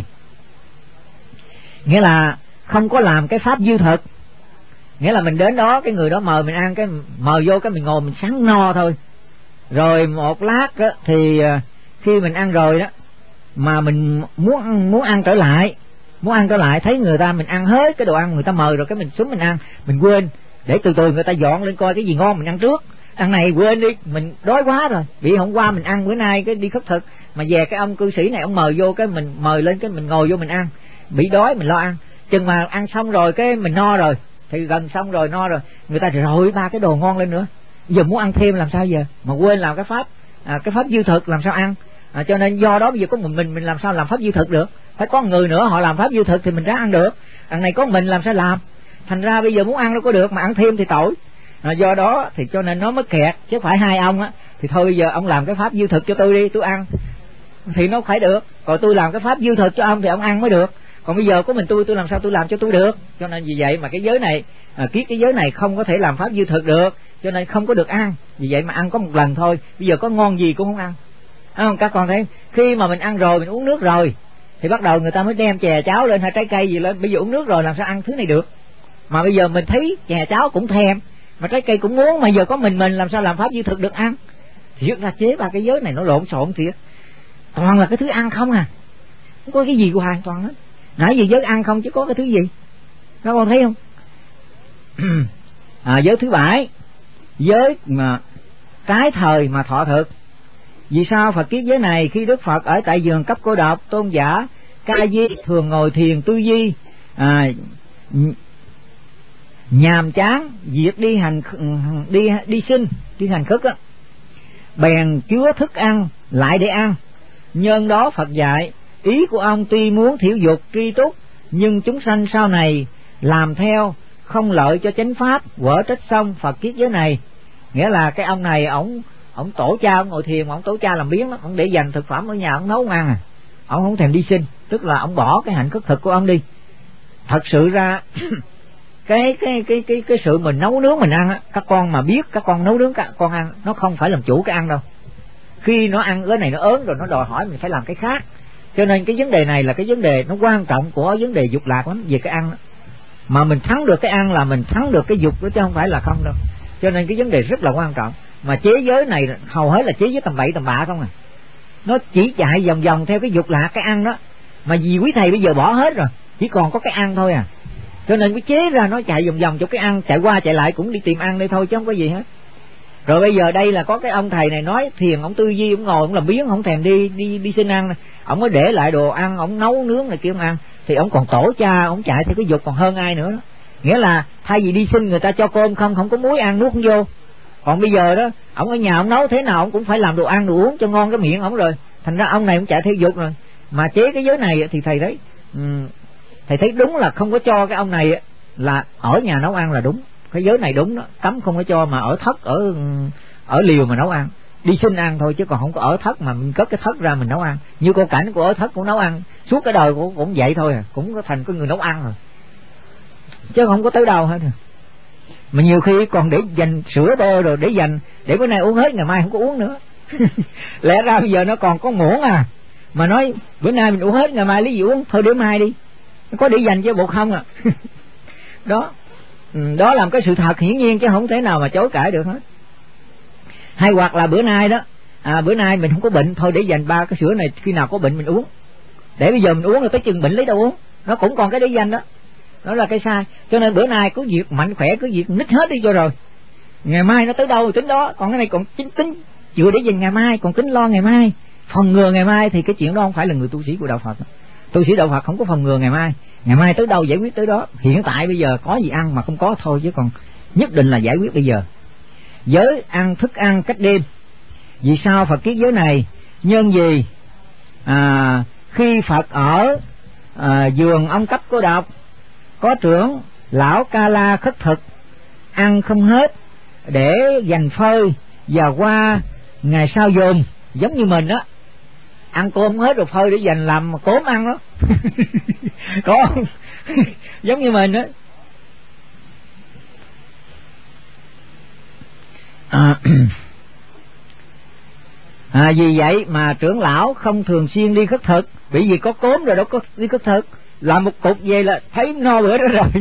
nghĩa là không có làm cái pháp dư thực. Nghĩa là mình đến đó, cái người đó mời mình ăn, cái mời vô cái mình ngồi mình sắn no thôi. Rồi một lát đó, thì khi mình ăn rồi đó mà mình muốn ăn trở lại, thấy người ta mình ăn hết cái đồ ăn người ta mời rồi, cái mình xuống mình ăn, mình quên để từ từ người ta dọn lên coi cái gì ngon mình ăn trước. Ăn này quên đi, mình đói quá rồi, bị hôm qua mình ăn bữa nay cái đi khất thực, mà về cái ông cư sĩ này ông mời vô, cái mình mời lên cái mình ngồi vô mình ăn, bị đói mình lo ăn. Chừng mà ăn xong rồi cái mình no rồi, thì gần xong rồi no rồi, người ta rồi 3 cái đồ ngon lên nữa, giờ muốn ăn thêm làm sao giờ, mà quên làm cái pháp dư thực làm sao ăn. Cho nên do đó bây giờ có một mình làm sao làm pháp dư thực được, phải có người nữa họ làm pháp dư thực thì mình ráng ăn được. Đằng này có mình làm sao làm, thành ra bây giờ muốn ăn đâu có được, mà ăn thêm thì tội. Do đó thì cho nên nó mới kẹt, chứ phải hai ông thì thôi bây giờ ông làm cái pháp dư thực cho tôi đi, tôi ăn thì nó phải được. Còn tôi làm cái pháp dư thực cho ông thì ông ăn mới được. Còn bây giờ có mình tôi làm sao tôi làm cho tôi được. Cho nên vì vậy mà cái giới này kiết cái giới này không có thể làm pháp dư thực được, cho nên không có được ăn. Vì vậy mà ăn có một lần thôi, bây giờ có ngon gì cũng không ăn. Các con thấy khi mà mình ăn rồi, mình uống nước rồi thì bắt đầu người ta mới đem chè cháo lên hay trái cây gì lên. Bây giờ uống nước rồi làm sao ăn thứ này được. Mà bây giờ mình thấy chè cháo cũng thèm, mà trái cây cũng muốn, mà giờ có mình làm sao làm pháp dư thực được ăn. Thì ra chế ba cái giới này nó lộn xộn thiệt, toàn là cái thứ ăn không không có cái gì hoàn toàn hết. Nãy giờ giới ăn không chứ có cái thứ gì, các con thấy không? Giới thứ 7, giới mà trái thời mà thọ thực. Vì sao Phật kiết giới này khi Đức Phật ở tại vườn Cấp Cô Độc, tôn giả Ca Di thường ngồi thiền tư duy, nhàm chán việc đi hành khất á, bèn chứa thức ăn lại để ăn. Nhân đó Phật dạy, ý của ông tuy muốn thiểu dục tri túc, nhưng chúng sanh sau này làm theo không lợi cho chánh pháp, quở trách xong Phật kiết giới này. Nghĩa là cái ông này ổng tổ cha, ông ngồi thiền, ổng tổ cha làm biếng lắm, ổng để dành thực phẩm ở nhà, ổng nấu ăn ổng không thèm đi sinh, tức là ổng bỏ cái hạnh khất thực của ông đi. Thật sự ra cái sự mình nấu nướng mình ăn á, các con mà biết các con nấu nướng các con ăn, nó không phải làm chủ cái ăn đâu. Khi nó ăn cái này nó ớn rồi nó đòi hỏi mình phải làm cái khác. Cho nên cái vấn đề này là cái vấn đề nó quan trọng của vấn đề dục lạc lắm, về cái ăn đó. Mà mình thắng được cái ăn là mình thắng được cái dục đó, chứ không phải là không đâu. Cho nên cái vấn đề rất là quan trọng. Mà chế giới này hầu hết là chế giới tầm bậy tầm bạ không à. Nó chỉ chạy vòng vòng theo cái dục lạc cái ăn đó. Mà vì quý thầy bây giờ bỏ hết rồi, chỉ còn có cái ăn thôi à. Cho nên cái chế ra nó chạy vòng vòng cho cái ăn, chạy qua chạy lại cũng đi tìm ăn đây thôi chứ không có gì hết. Rồi bây giờ đây là có cái ông thầy này nói thiền, ông tư duy, ông ngồi ông làm biếng, không thèm đi xin ăn, ông mới để lại đồ ăn, ông nấu nướng này kia ông ăn, thì ông còn tổ cha, ông chạy theo cái dục còn hơn ai nữa đó. Nghĩa là thay vì đi xin người ta cho cơm không có muối ăn nuốt không vô. Còn bây giờ đó, ông ở nhà ông nấu thế nào ông cũng phải làm đồ ăn đồ uống cho ngon cái miệng ông rồi. Thành ra ông này ông chạy theo dục rồi. Mà chế cái giới này thì thầy thấy đúng là không có cho cái ông này là ở nhà nấu ăn là đúng. Cái giới này đúng đó, cấm không có cho mà ở thất, ở liều mà nấu ăn. Đi xin ăn thôi chứ còn không có ở thất mà mình cất cái thất ra mình nấu ăn. Như cô Cảnh của ở thất cũng nấu ăn, suốt cái đời cũng vậy thôi à, cũng có thành cái người nấu ăn rồi. Chứ không có tới đâu hết rồi. Mà nhiều khi còn để dành sữa bơ rồi để bữa nay uống hết ngày mai không có uống nữa. Lẽ ra bây giờ nó còn có muỗng à, mà nói bữa nay mình uống hết ngày mai lấy gì uống, thôi để mai đi, nó có để dành cho bột không à. Đó là một cái sự thật hiển nhiên chứ không thể nào mà chối cãi được hết. Hay hoặc là bữa nay đó, bữa nay mình không có bệnh, thôi để dành 3 cái sữa này khi nào có bệnh mình uống, để bây giờ mình uống rồi tới chừng bệnh lấy đâu uống, nó cũng còn cái để dành đó. Đó là cái sai. Cho nên bữa nay cứ việc mạnh khỏe, cứ việc nít hết đi cho rồi, ngày mai nó tới đâu tính đó. Còn cái này còn tính chữa để dành ngày mai, còn tính lo ngày mai, phòng ngừa ngày mai, thì cái chuyện đó không phải là người tu sĩ của đạo Phật. Tu sĩ đạo Phật không có phòng ngừa ngày mai tới đâu giải quyết tới đó. Hiện tại bây giờ có gì ăn mà không có thôi, chứ còn nhất định là giải quyết bây giờ. Giới ăn thức ăn cách đêm. Vì sao Phật kiết giới này? Nhân gì? Khi Phật ở vườn ông Cấp Cô Độc, có trưởng lão Ca La khất thực, ăn không hết để dành phơi và qua ngày sau dồn, giống như mình đó, ăn cơm không hết rồi phơi để dành làm cốm ăn đó. Có không? Giống như mình đó. Vì vậy mà trưởng lão không thường xuyên đi khất thực, bởi vì có cốm rồi đâu có đi khất thực, làm một cục về là thấy no bữa đó rồi.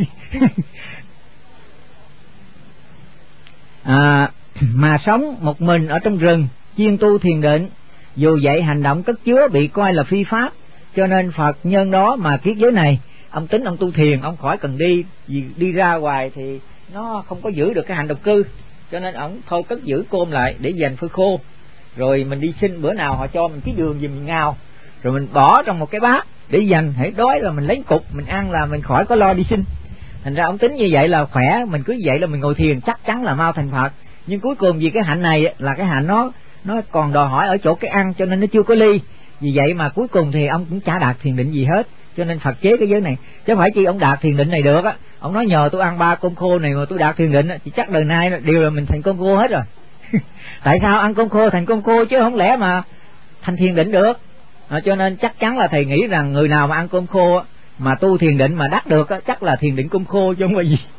Mà sống một mình ở trong rừng chuyên tu thiền định, dù vậy hành động cất chứa bị coi là phi pháp, cho nên Phật nhân đó mà kiết giới này. Ông tính ông tu thiền, ông khỏi cần đi, vì đi ra ngoài thì nó không có giữ được cái hành độc cư, cho nên ông thôi cất giữ cơm lại để dành phơi khô, rồi mình đi xin bữa nào họ cho mình cái đường gì mình ngào, rồi mình bỏ trong một cái bát để dành, hễ đói là mình lấy cục mình ăn là mình khỏi có lo đi xin. Thành ra ông tính như vậy là khỏe, mình cứ vậy là mình ngồi thiền chắc chắn là mau thành Phật. Nhưng cuối cùng vì cái hạnh này là cái hạnh nó còn đòi hỏi ở chỗ cái ăn, cho nên nó chưa có ly. Vì vậy mà cuối cùng thì ông cũng chả đạt thiền định gì hết, cho nên Phật chế cái giới này. Chứ phải chi ông đạt thiền định này được á, ông nói nhờ tôi ăn 3 cơm khô này mà tôi đạt thiền định thì chắc đời nay đều là mình thành cơm khô hết rồi. Tại sao ăn cơm khô thành cơm khô chứ không lẽ mà thành thiền định được. Cho nên chắc chắn là thầy nghĩ rằng người nào mà ăn cơm khô mà tu thiền định mà đắc được chắc là thiền định cơm khô chứ không phải gì.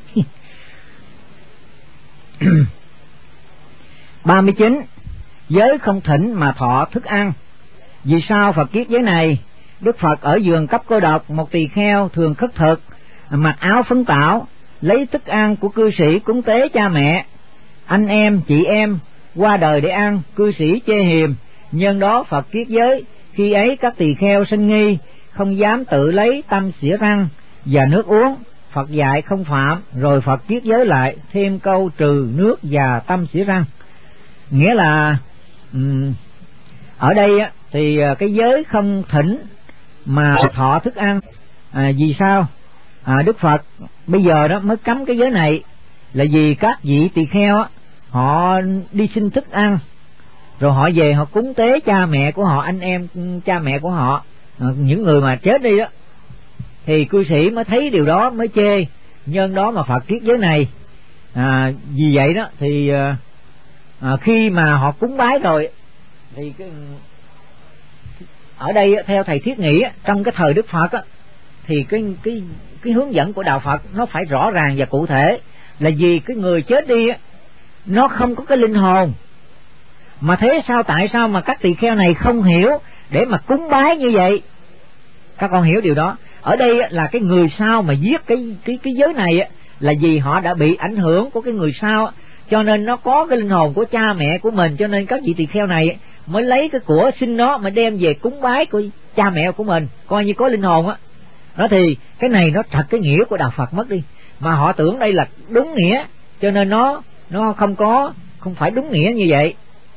39. Giới không thỉnh mà thọ thức ăn. Vì sao Phật kiết giới này? Đức Phật ở vườn Cấp Cô Độc, một tỳ kheo thường khất thực, mặc áo phấn tảo, lấy thức ăn của cư sĩ cúng tế cha mẹ, anh em, chị em qua đời để ăn. Cư sĩ chê hiềm, nhân đó Phật kiết giới. Khi ấy các tỳ kheo sinh nghi, không dám tự lấy tâm xỉa răng và nước uống. Phật dạy không phạm, rồi Phật kiết giới lại thêm câu trừ nước và tâm xỉa răng. Nghĩa là ở đây thì cái giới không thỉnh mà thọ thức ăn. Vì sao Đức Phật bây giờ đó mới cấm cái giới này? Là vì các vị tỳ kheo họ đi xin thức ăn, rồi họ về họ cúng tế cha mẹ của họ, anh em cha mẹ của họ, những người mà chết đi đó, thì cư sĩ mới thấy điều đó, mới chê. Nhân đó mà Phật triết giới này. Vì vậy đó thì khi mà họ cúng bái rồi thì ở đây theo thầy Thiết nghĩ trong cái thời Đức Phật thì cái hướng dẫn của đạo Phật nó phải rõ ràng và cụ thể. Là vì cái người chết đi nó không có cái linh hồn. Mà thế sao, tại sao mà các tỳ kheo này không hiểu để mà cúng bái như vậy? Các con hiểu điều đó. Ở đây là cái người sau mà giết cái giới này là vì họ đã bị ảnh hưởng của cái người sau, cho nên nó có cái linh hồn của cha mẹ của mình, cho nên các vị tỳ kheo này mới lấy cái của sinh nó mà đem về cúng bái của cha mẹ của mình, coi như có linh hồn đó. Thì cái này nó trật cái nghĩa của đạo Phật mất đi, mà họ tưởng đây là đúng nghĩa, cho nên nó không phải đúng nghĩa như vậy.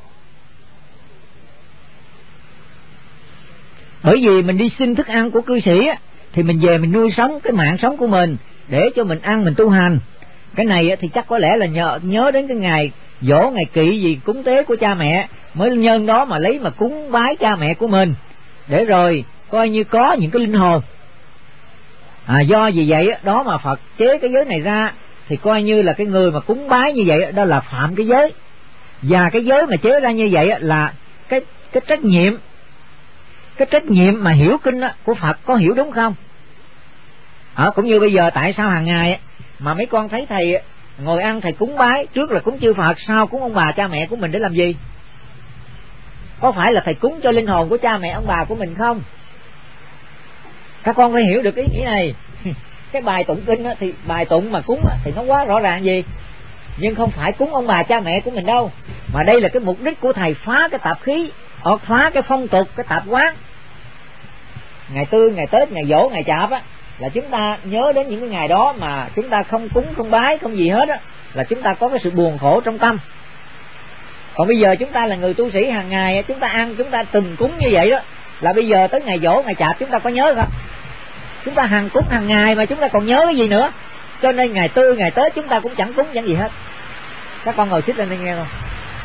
Bởi vì mình đi xin thức ăn của cư sĩ thì mình về mình nuôi sống cái mạng sống của mình để cho mình ăn, mình tu hành. Cái này thì chắc có lẽ là nhớ đến cái ngày dỗ, ngày kỵ gì cúng tế của cha mẹ, mới nhân đó mà lấy mà cúng bái cha mẹ của mình, để rồi coi như có những cái linh hồn. Do vì vậy đó mà Phật chế cái giới này ra, thì coi như là cái người mà cúng bái như vậy đó là phạm cái giới. Và cái giới mà chế ra như vậy là cái trách nhiệm. Cái trách nhiệm mà hiểu kinh của Phật có hiểu đúng không? Cũng như bây giờ tại sao hàng ngày mà mấy con thấy thầy ngồi ăn, thầy cúng bái, trước là cúng chư Phật, sau cúng ông bà cha mẹ của mình để làm gì? Có phải là thầy cúng cho linh hồn của cha mẹ ông bà của mình không? Các con phải hiểu được ý nghĩa này. Cái bài tụng kinh thì bài tụng mà cúng thì nó quá rõ ràng gì, nhưng không phải cúng ông bà cha mẹ của mình đâu, mà đây là cái mục đích của thầy phá cái tạp khí, hoặc phá cái phong tục, cái tạp quán. Ngày Tư, ngày Tết, ngày Dỗ, ngày Chạp là chúng ta nhớ đến những cái ngày đó mà chúng ta không cúng, không bái, không gì hết là chúng ta có cái sự buồn khổ trong tâm. Còn bây giờ chúng ta là người tu sĩ, hàng ngày chúng ta ăn, chúng ta từng cúng như vậy đó, là bây giờ tới ngày Dỗ, ngày Chạp chúng ta có nhớ không? Chúng ta hàng cúng hàng ngày mà chúng ta còn nhớ cái gì nữa? Cho nên ngày Tư, ngày Tết chúng ta cũng chẳng cúng chẳng gì hết. Các con ngồi xích lên đây nghe không?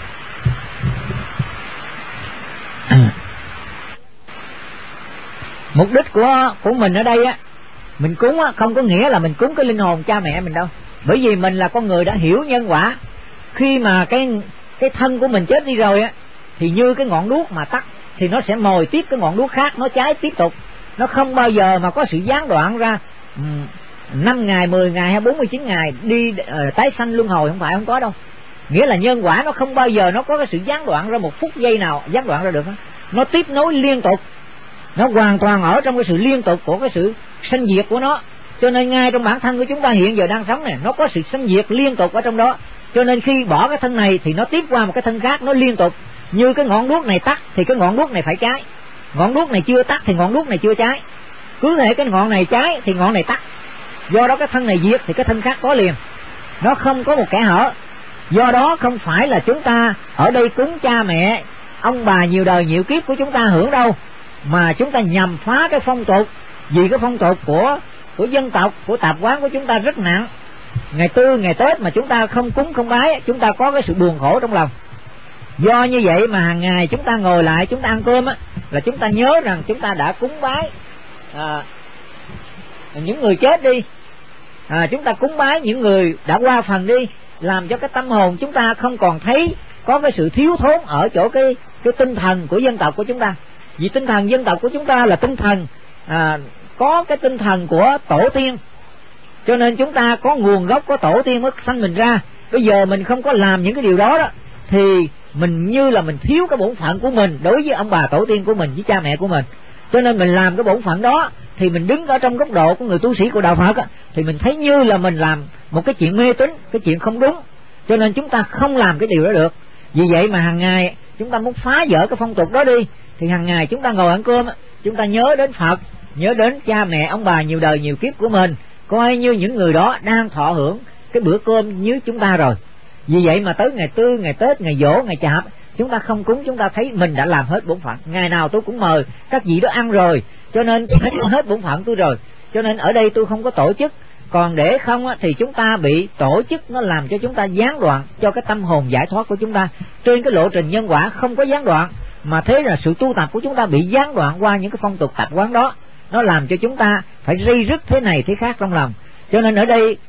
Mục đích của mình ở đây mình cúng không có nghĩa là mình cúng cái linh hồn cha mẹ mình đâu. Bởi vì mình là con người đã hiểu nhân quả. Khi mà cái thân của mình chết đi rồi thì như cái ngọn đuốc mà tắt thì nó sẽ mồi tiếp cái ngọn đuốc khác, nó cháy tiếp tục. Nó không bao giờ mà có sự gián đoạn ra 5 ngày, 10 ngày hay 49 ngày đi tái sanh luân hồi, không phải, không có đâu. Nghĩa là nhân quả nó không bao giờ nó có cái sự gián đoạn ra một phút giây nào gián đoạn ra được. Nó tiếp nối liên tục, nó hoàn toàn ở trong cái sự liên tục của cái sự sanh diệt của nó. Cho nên ngay trong bản thân của chúng ta hiện giờ đang sống này, nó có sự sanh diệt liên tục ở trong đó. Cho nên khi bỏ cái thân này thì nó tiếp qua một cái thân khác, nó liên tục. Như cái ngọn đuốc này tắt thì cái ngọn đuốc này phải cháy, ngọn đuốc này chưa tắt thì ngọn đuốc này chưa cháy. Cứ thể cái ngọn này cháy thì ngọn này tắt. Do đó cái thân này diệt thì cái thân khác có liền, nó không có một kẽ hở. Do đó không phải là chúng ta ở đây cúng cha mẹ ông bà nhiều đời nhiều kiếp của chúng ta hưởng đâu, mà chúng ta nhằm phá cái phong tục. Vì cái phong tục của dân tộc, của tạp quán của chúng ta rất nặng. Ngày Tư, ngày Tết mà chúng ta không cúng không bái, chúng ta có cái sự buồn khổ trong lòng. Do như vậy mà hàng ngày chúng ta ngồi lại, chúng ta ăn cơm là chúng ta nhớ rằng chúng ta đã cúng bái những người chết đi, chúng ta cúng bái những người đã qua phần đi, làm cho cái tâm hồn chúng ta không còn thấy có cái sự thiếu thốn ở chỗ cái tinh thần của dân tộc của chúng ta. Vì tinh thần dân tộc của chúng ta là tinh thần có cái tinh thần của tổ tiên, cho nên chúng ta có nguồn gốc, có tổ tiên mới sanh mình ra. Bây giờ mình không có làm những cái điều đó thì mình như là mình thiếu cái bổn phận của mình đối với ông bà tổ tiên của mình, với cha mẹ của mình. Cho nên mình làm cái bổn phận đó thì mình đứng ở trong góc độ của người tu sĩ của đạo Phật thì mình thấy như là mình làm một cái chuyện mê tín, cái chuyện không đúng. Cho nên chúng ta không làm cái điều đó được. Vì vậy mà hàng ngày chúng ta muốn phá vỡ cái phong tục đó đi, thì hàng ngày chúng ta ngồi ăn cơm, chúng ta nhớ đến Phật, nhớ đến cha mẹ ông bà nhiều đời nhiều kiếp của mình, coi như những người đó đang thọ hưởng cái bữa cơm như chúng ta rồi. Vì vậy mà tới ngày Tư, ngày Tết, ngày Giỗ, ngày Chạp chúng ta không cúng, chúng ta thấy mình đã làm hết bổn phận. Ngày nào tôi cũng mời các vị đó ăn rồi, cho nên hết bổn phận tôi rồi, cho nên ở đây tôi không có tổ chức. Còn để không thì chúng ta bị tổ chức, nó làm cho chúng ta gián đoạn cho cái tâm hồn giải thoát của chúng ta. Trên cái lộ trình nhân quả không có gián đoạn, mà thế là sự tu tập của chúng ta bị gián đoạn qua những cái phong tục tập quán đó. Nó làm cho chúng ta phải ri rứt thế này thế khác trong lòng. Cho nên ở đây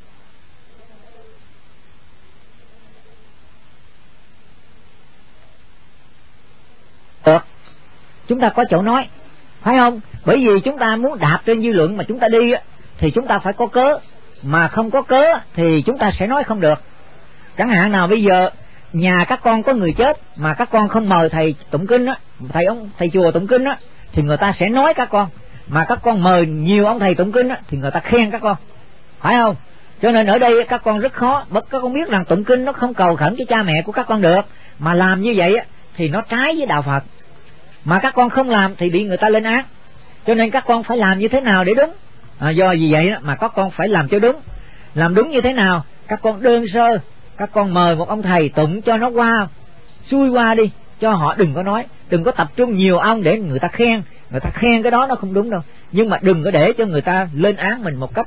chúng ta có chỗ nói, phải không? Bởi vì chúng ta muốn đạp trên dư luận mà chúng ta đi thì chúng ta phải có cớ, mà không có cớ thì chúng ta sẽ nói không được. Chẳng hạn nào bây giờ nhà các con có người chết mà các con không mời thầy tụng kinh á, thầy chùa tụng kinh á, thì người ta sẽ nói các con. Mà các con mời nhiều ông thầy tụng kinh á, thì người ta khen các con, phải không? Cho nên ở đây các con rất khó. Các con biết rằng tụng kinh nó không cầu khẩn cho cha mẹ của các con được, mà làm như vậy thì nó trái với đạo Phật. Mà các con không làm thì bị người ta lên án. Cho nên các con phải làm như thế nào để đúng. Do vì vậy mà các con phải làm cho đúng. Làm đúng như thế nào? Các con đơn sơ, các con mời một ông thầy tụng cho nó qua, xuôi qua đi, cho họ đừng có nói, đừng có tập trung nhiều ông để người ta khen. Người ta khen cái đó nó không đúng đâu. Nhưng mà đừng có để cho người ta lên án mình một cách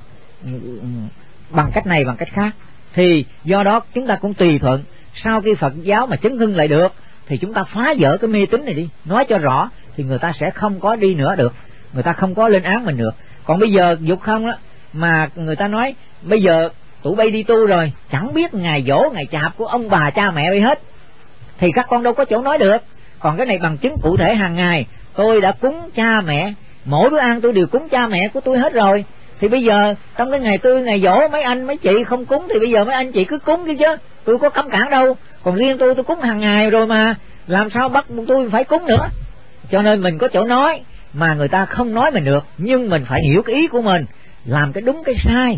bằng cách này bằng cách khác. Thì do đó chúng ta cũng tùy thuận. Sau khi Phật giáo mà chấn hưng lại được thì chúng ta phá vỡ cái mê tín này đi, nói cho rõ thì người ta sẽ không có đi nữa được, người ta không có lên án mình được. Còn bây giờ dục không đó, mà người ta nói bây giờ tụi bay đi tu rồi, chẳng biết ngày Giỗ ngày Chạp của ông bà cha mẹ bay hết, thì các con đâu có chỗ nói được. Còn cái này bằng chứng cụ thể hàng ngày, tôi đã cúng cha mẹ, mỗi bữa ăn tôi đều cúng cha mẹ của tôi hết rồi. Thì bây giờ trong cái ngày Tư ngày Giỗ mấy anh mấy chị không cúng thì bây giờ mấy anh chị cứ cúng đi chứ, tôi có cấm cản đâu. Còn riêng tôi cúng hàng ngày rồi mà, làm sao bắt tôi phải cúng nữa. Cho nên mình có chỗ nói mà người ta không nói mình được, nhưng mình phải hiểu cái ý của mình, làm cái đúng cái sai.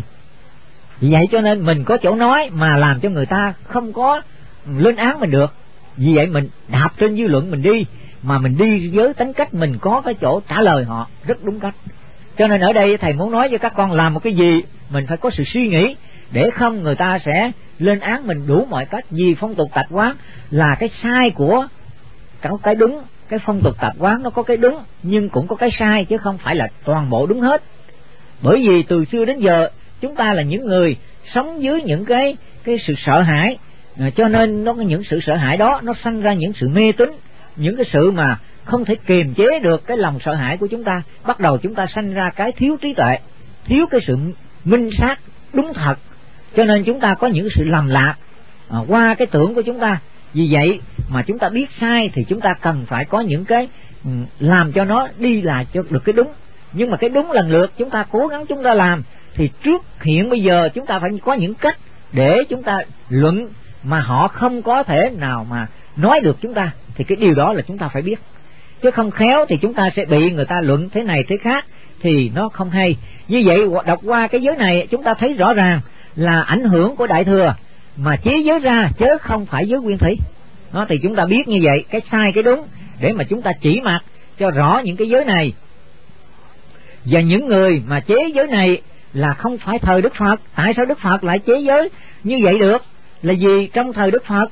Vì vậy cho nên mình có chỗ nói mà làm cho người ta không có lên án mình được. Vì vậy mình đạp trên dư luận mình đi, mà mình đi với tính cách mình có cái chỗ trả lời họ rất đúng cách. Cho nên ở đây thầy muốn nói cho các con làm một cái gì mình phải có sự suy nghĩ, để không người ta sẽ lên án mình đủ mọi cách. Vì phong tục tập quán là cái sai của cái đúng. Cái phong tục tập quán nó có cái đúng nhưng cũng có cái sai, chứ không phải là toàn bộ đúng hết. Bởi vì từ xưa đến giờ chúng ta là những người sống dưới những cái sự sợ hãi, cho nên nó những sự sợ hãi đó nó sanh ra những sự mê tín, những cái sự mà không thể kiềm chế được cái lòng sợ hãi của chúng ta. Bắt đầu chúng ta sanh ra cái thiếu trí tuệ, thiếu cái sự minh sát đúng thật, cho nên chúng ta có những sự lầm lạc qua cái tưởng của chúng ta. Vì vậy mà chúng ta biết sai thì chúng ta cần phải có những cái làm cho nó đi là cho được cái đúng. Nhưng mà cái đúng lần lượt chúng ta cố gắng chúng ta làm, thì trước hiện bây giờ chúng ta phải có những cách để chúng ta luận mà họ không có thể nào mà nói được chúng ta. Thì cái điều đó là chúng ta phải biết, chứ không khéo thì chúng ta sẽ bị người ta luận thế này thế khác, thì nó không hay. Như vậy đọc qua cái giới này chúng ta thấy rõ ràng là ảnh hưởng của Đại Thừa mà chế giới ra, chứ không phải giới Nguyên Thủy. Nó thì chúng ta biết như vậy, cái sai cái đúng, để mà chúng ta chỉ mặt cho rõ những cái giới này. Và những người mà chế giới này là không phải thời Đức Phật. Tại sao Đức Phật lại chế giới như vậy được? Là vì trong thời Đức Phật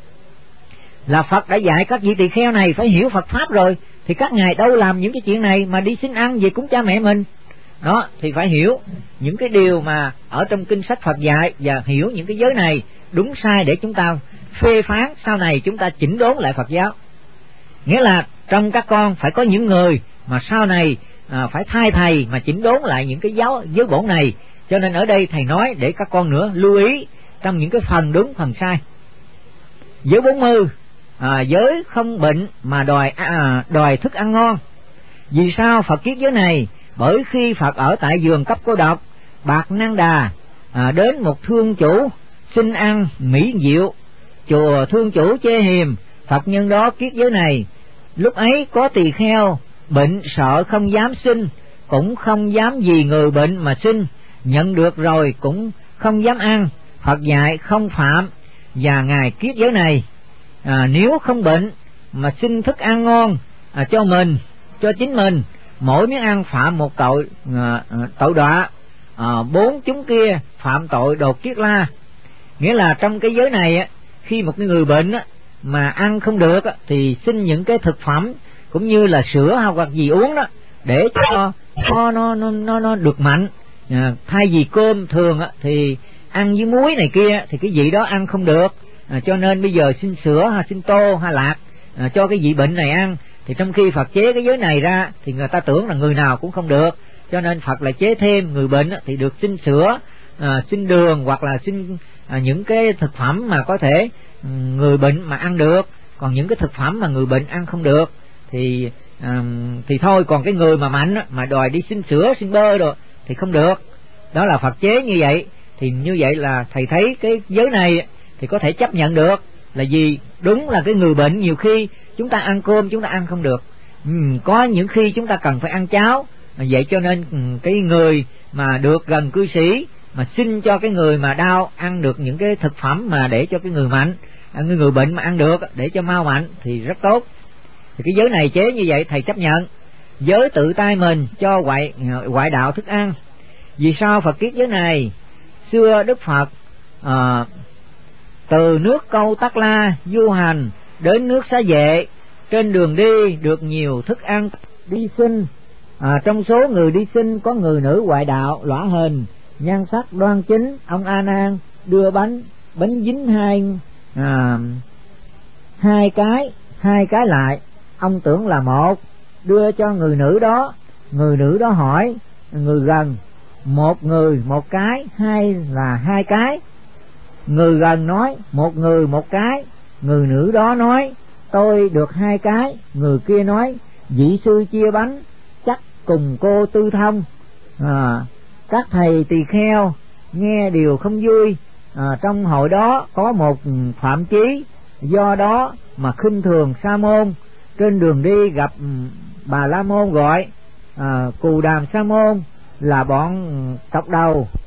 là Phật đã dạy các vị tỳ kheo này phải hiểu Phật Pháp rồi, thì các ngài đâu làm những cái chuyện này mà đi xin ăn về cúng cha mẹ mình. Đó, thì phải hiểu những cái điều mà ở trong kinh sách Phật dạy, và hiểu những cái giới này đúng sai để chúng ta phê phán, sau này chúng ta chỉnh đốn lại Phật giáo. Nghĩa là trong các con phải có những người mà sau này phải thay thầy mà chỉnh đốn lại những cái giới bổn này. Cho nên ở đây thầy nói để các con nữa lưu ý trong những cái phần đúng phần sai. Giới 40, giới không bệnh mà đòi thức ăn ngon. Vì sao Phật kiết giới này? Bởi khi Phật ở tại vườn Cấp Cô Độc, Bạc Năng Đà đến một thương chủ xin ăn mỹ diệu. Chùa thương chủ chê hiềm, Phật nhân đó kiết giới này. Lúc ấy có tỳ kheo bệnh sợ không dám xin, cũng không dám vì người bệnh mà xin, nhận được rồi cũng không dám ăn. Phật dạy không phạm, và ngài kiết giới này nếu không bệnh mà xin thức ăn ngon cho mình, cho chính mình, mỗi miếng ăn phạm một tội đọa, 4 chúng kia phạm tội đột kiết la. Nghĩa là trong cái giới này á, khi một cái người bệnh á, mà ăn không được á, thì xin những cái thực phẩm cũng như là sữa hoặc gì uống đó để cho nó được mạnh. Thay vì cơm thường á, thì ăn với muối này kia thì cái vị đó ăn không được. Cho nên bây giờ xin sữa hay xin tô hay lạc cho cái vị bệnh này ăn. Thì trong khi Phật chế cái giới này ra thì người ta tưởng là người nào cũng không được, cho nên Phật lại chế thêm người bệnh thì được xin sữa, xin đường hoặc là xin những cái thực phẩm mà có thể người bệnh mà ăn được. Còn những cái thực phẩm mà người bệnh ăn không được thì thôi. Còn cái người mà mạnh mà đòi đi xin sữa xin bơ rồi thì không được. Đó là Phật chế như vậy. Thì như vậy là thầy thấy cái giới này thì có thể chấp nhận được, là vì đúng là cái người bệnh nhiều khi chúng ta ăn cơm chúng ta ăn không được, có những khi chúng ta cần phải ăn cháo. Vậy cho nên cái người mà được gần cư sĩ mà xin cho cái người mà đau ăn được những cái thực phẩm mà để cho cái người mạnh, người bệnh mà ăn được để cho mau mạnh thì rất tốt. Thì cái giới này chế như vậy thầy chấp nhận. Giới tự tay mình cho ngoại đạo thức ăn. Vì sao Phật kiết giới này? Xưa Đức Phật từ nước Câu Tắc La du hành đến nước Xá Vệ, trên đường đi được nhiều thức ăn đi xin. Trong số người đi xin có người nữ ngoại đạo lõa hình, nhan sắc đoan chính. Ông A Nan đưa bánh dính hai cái lại, ông tưởng là một, đưa cho người nữ đó. Người nữ đó hỏi người gần, một người một cái hay là hai cái? Người gần nói một người một cái. Người nữ đó nói tôi được hai cái. Người kia nói vị sư chia bánh chắc cùng cô tư thông. Các thầy tỳ kheo nghe điều không vui. Trong hội đó có một phạm chí, do đó mà khinh thường Sa môn. Trên đường đi gặp Bà La Môn gọi Cù Đàm Sa môn là bọn tộc đầu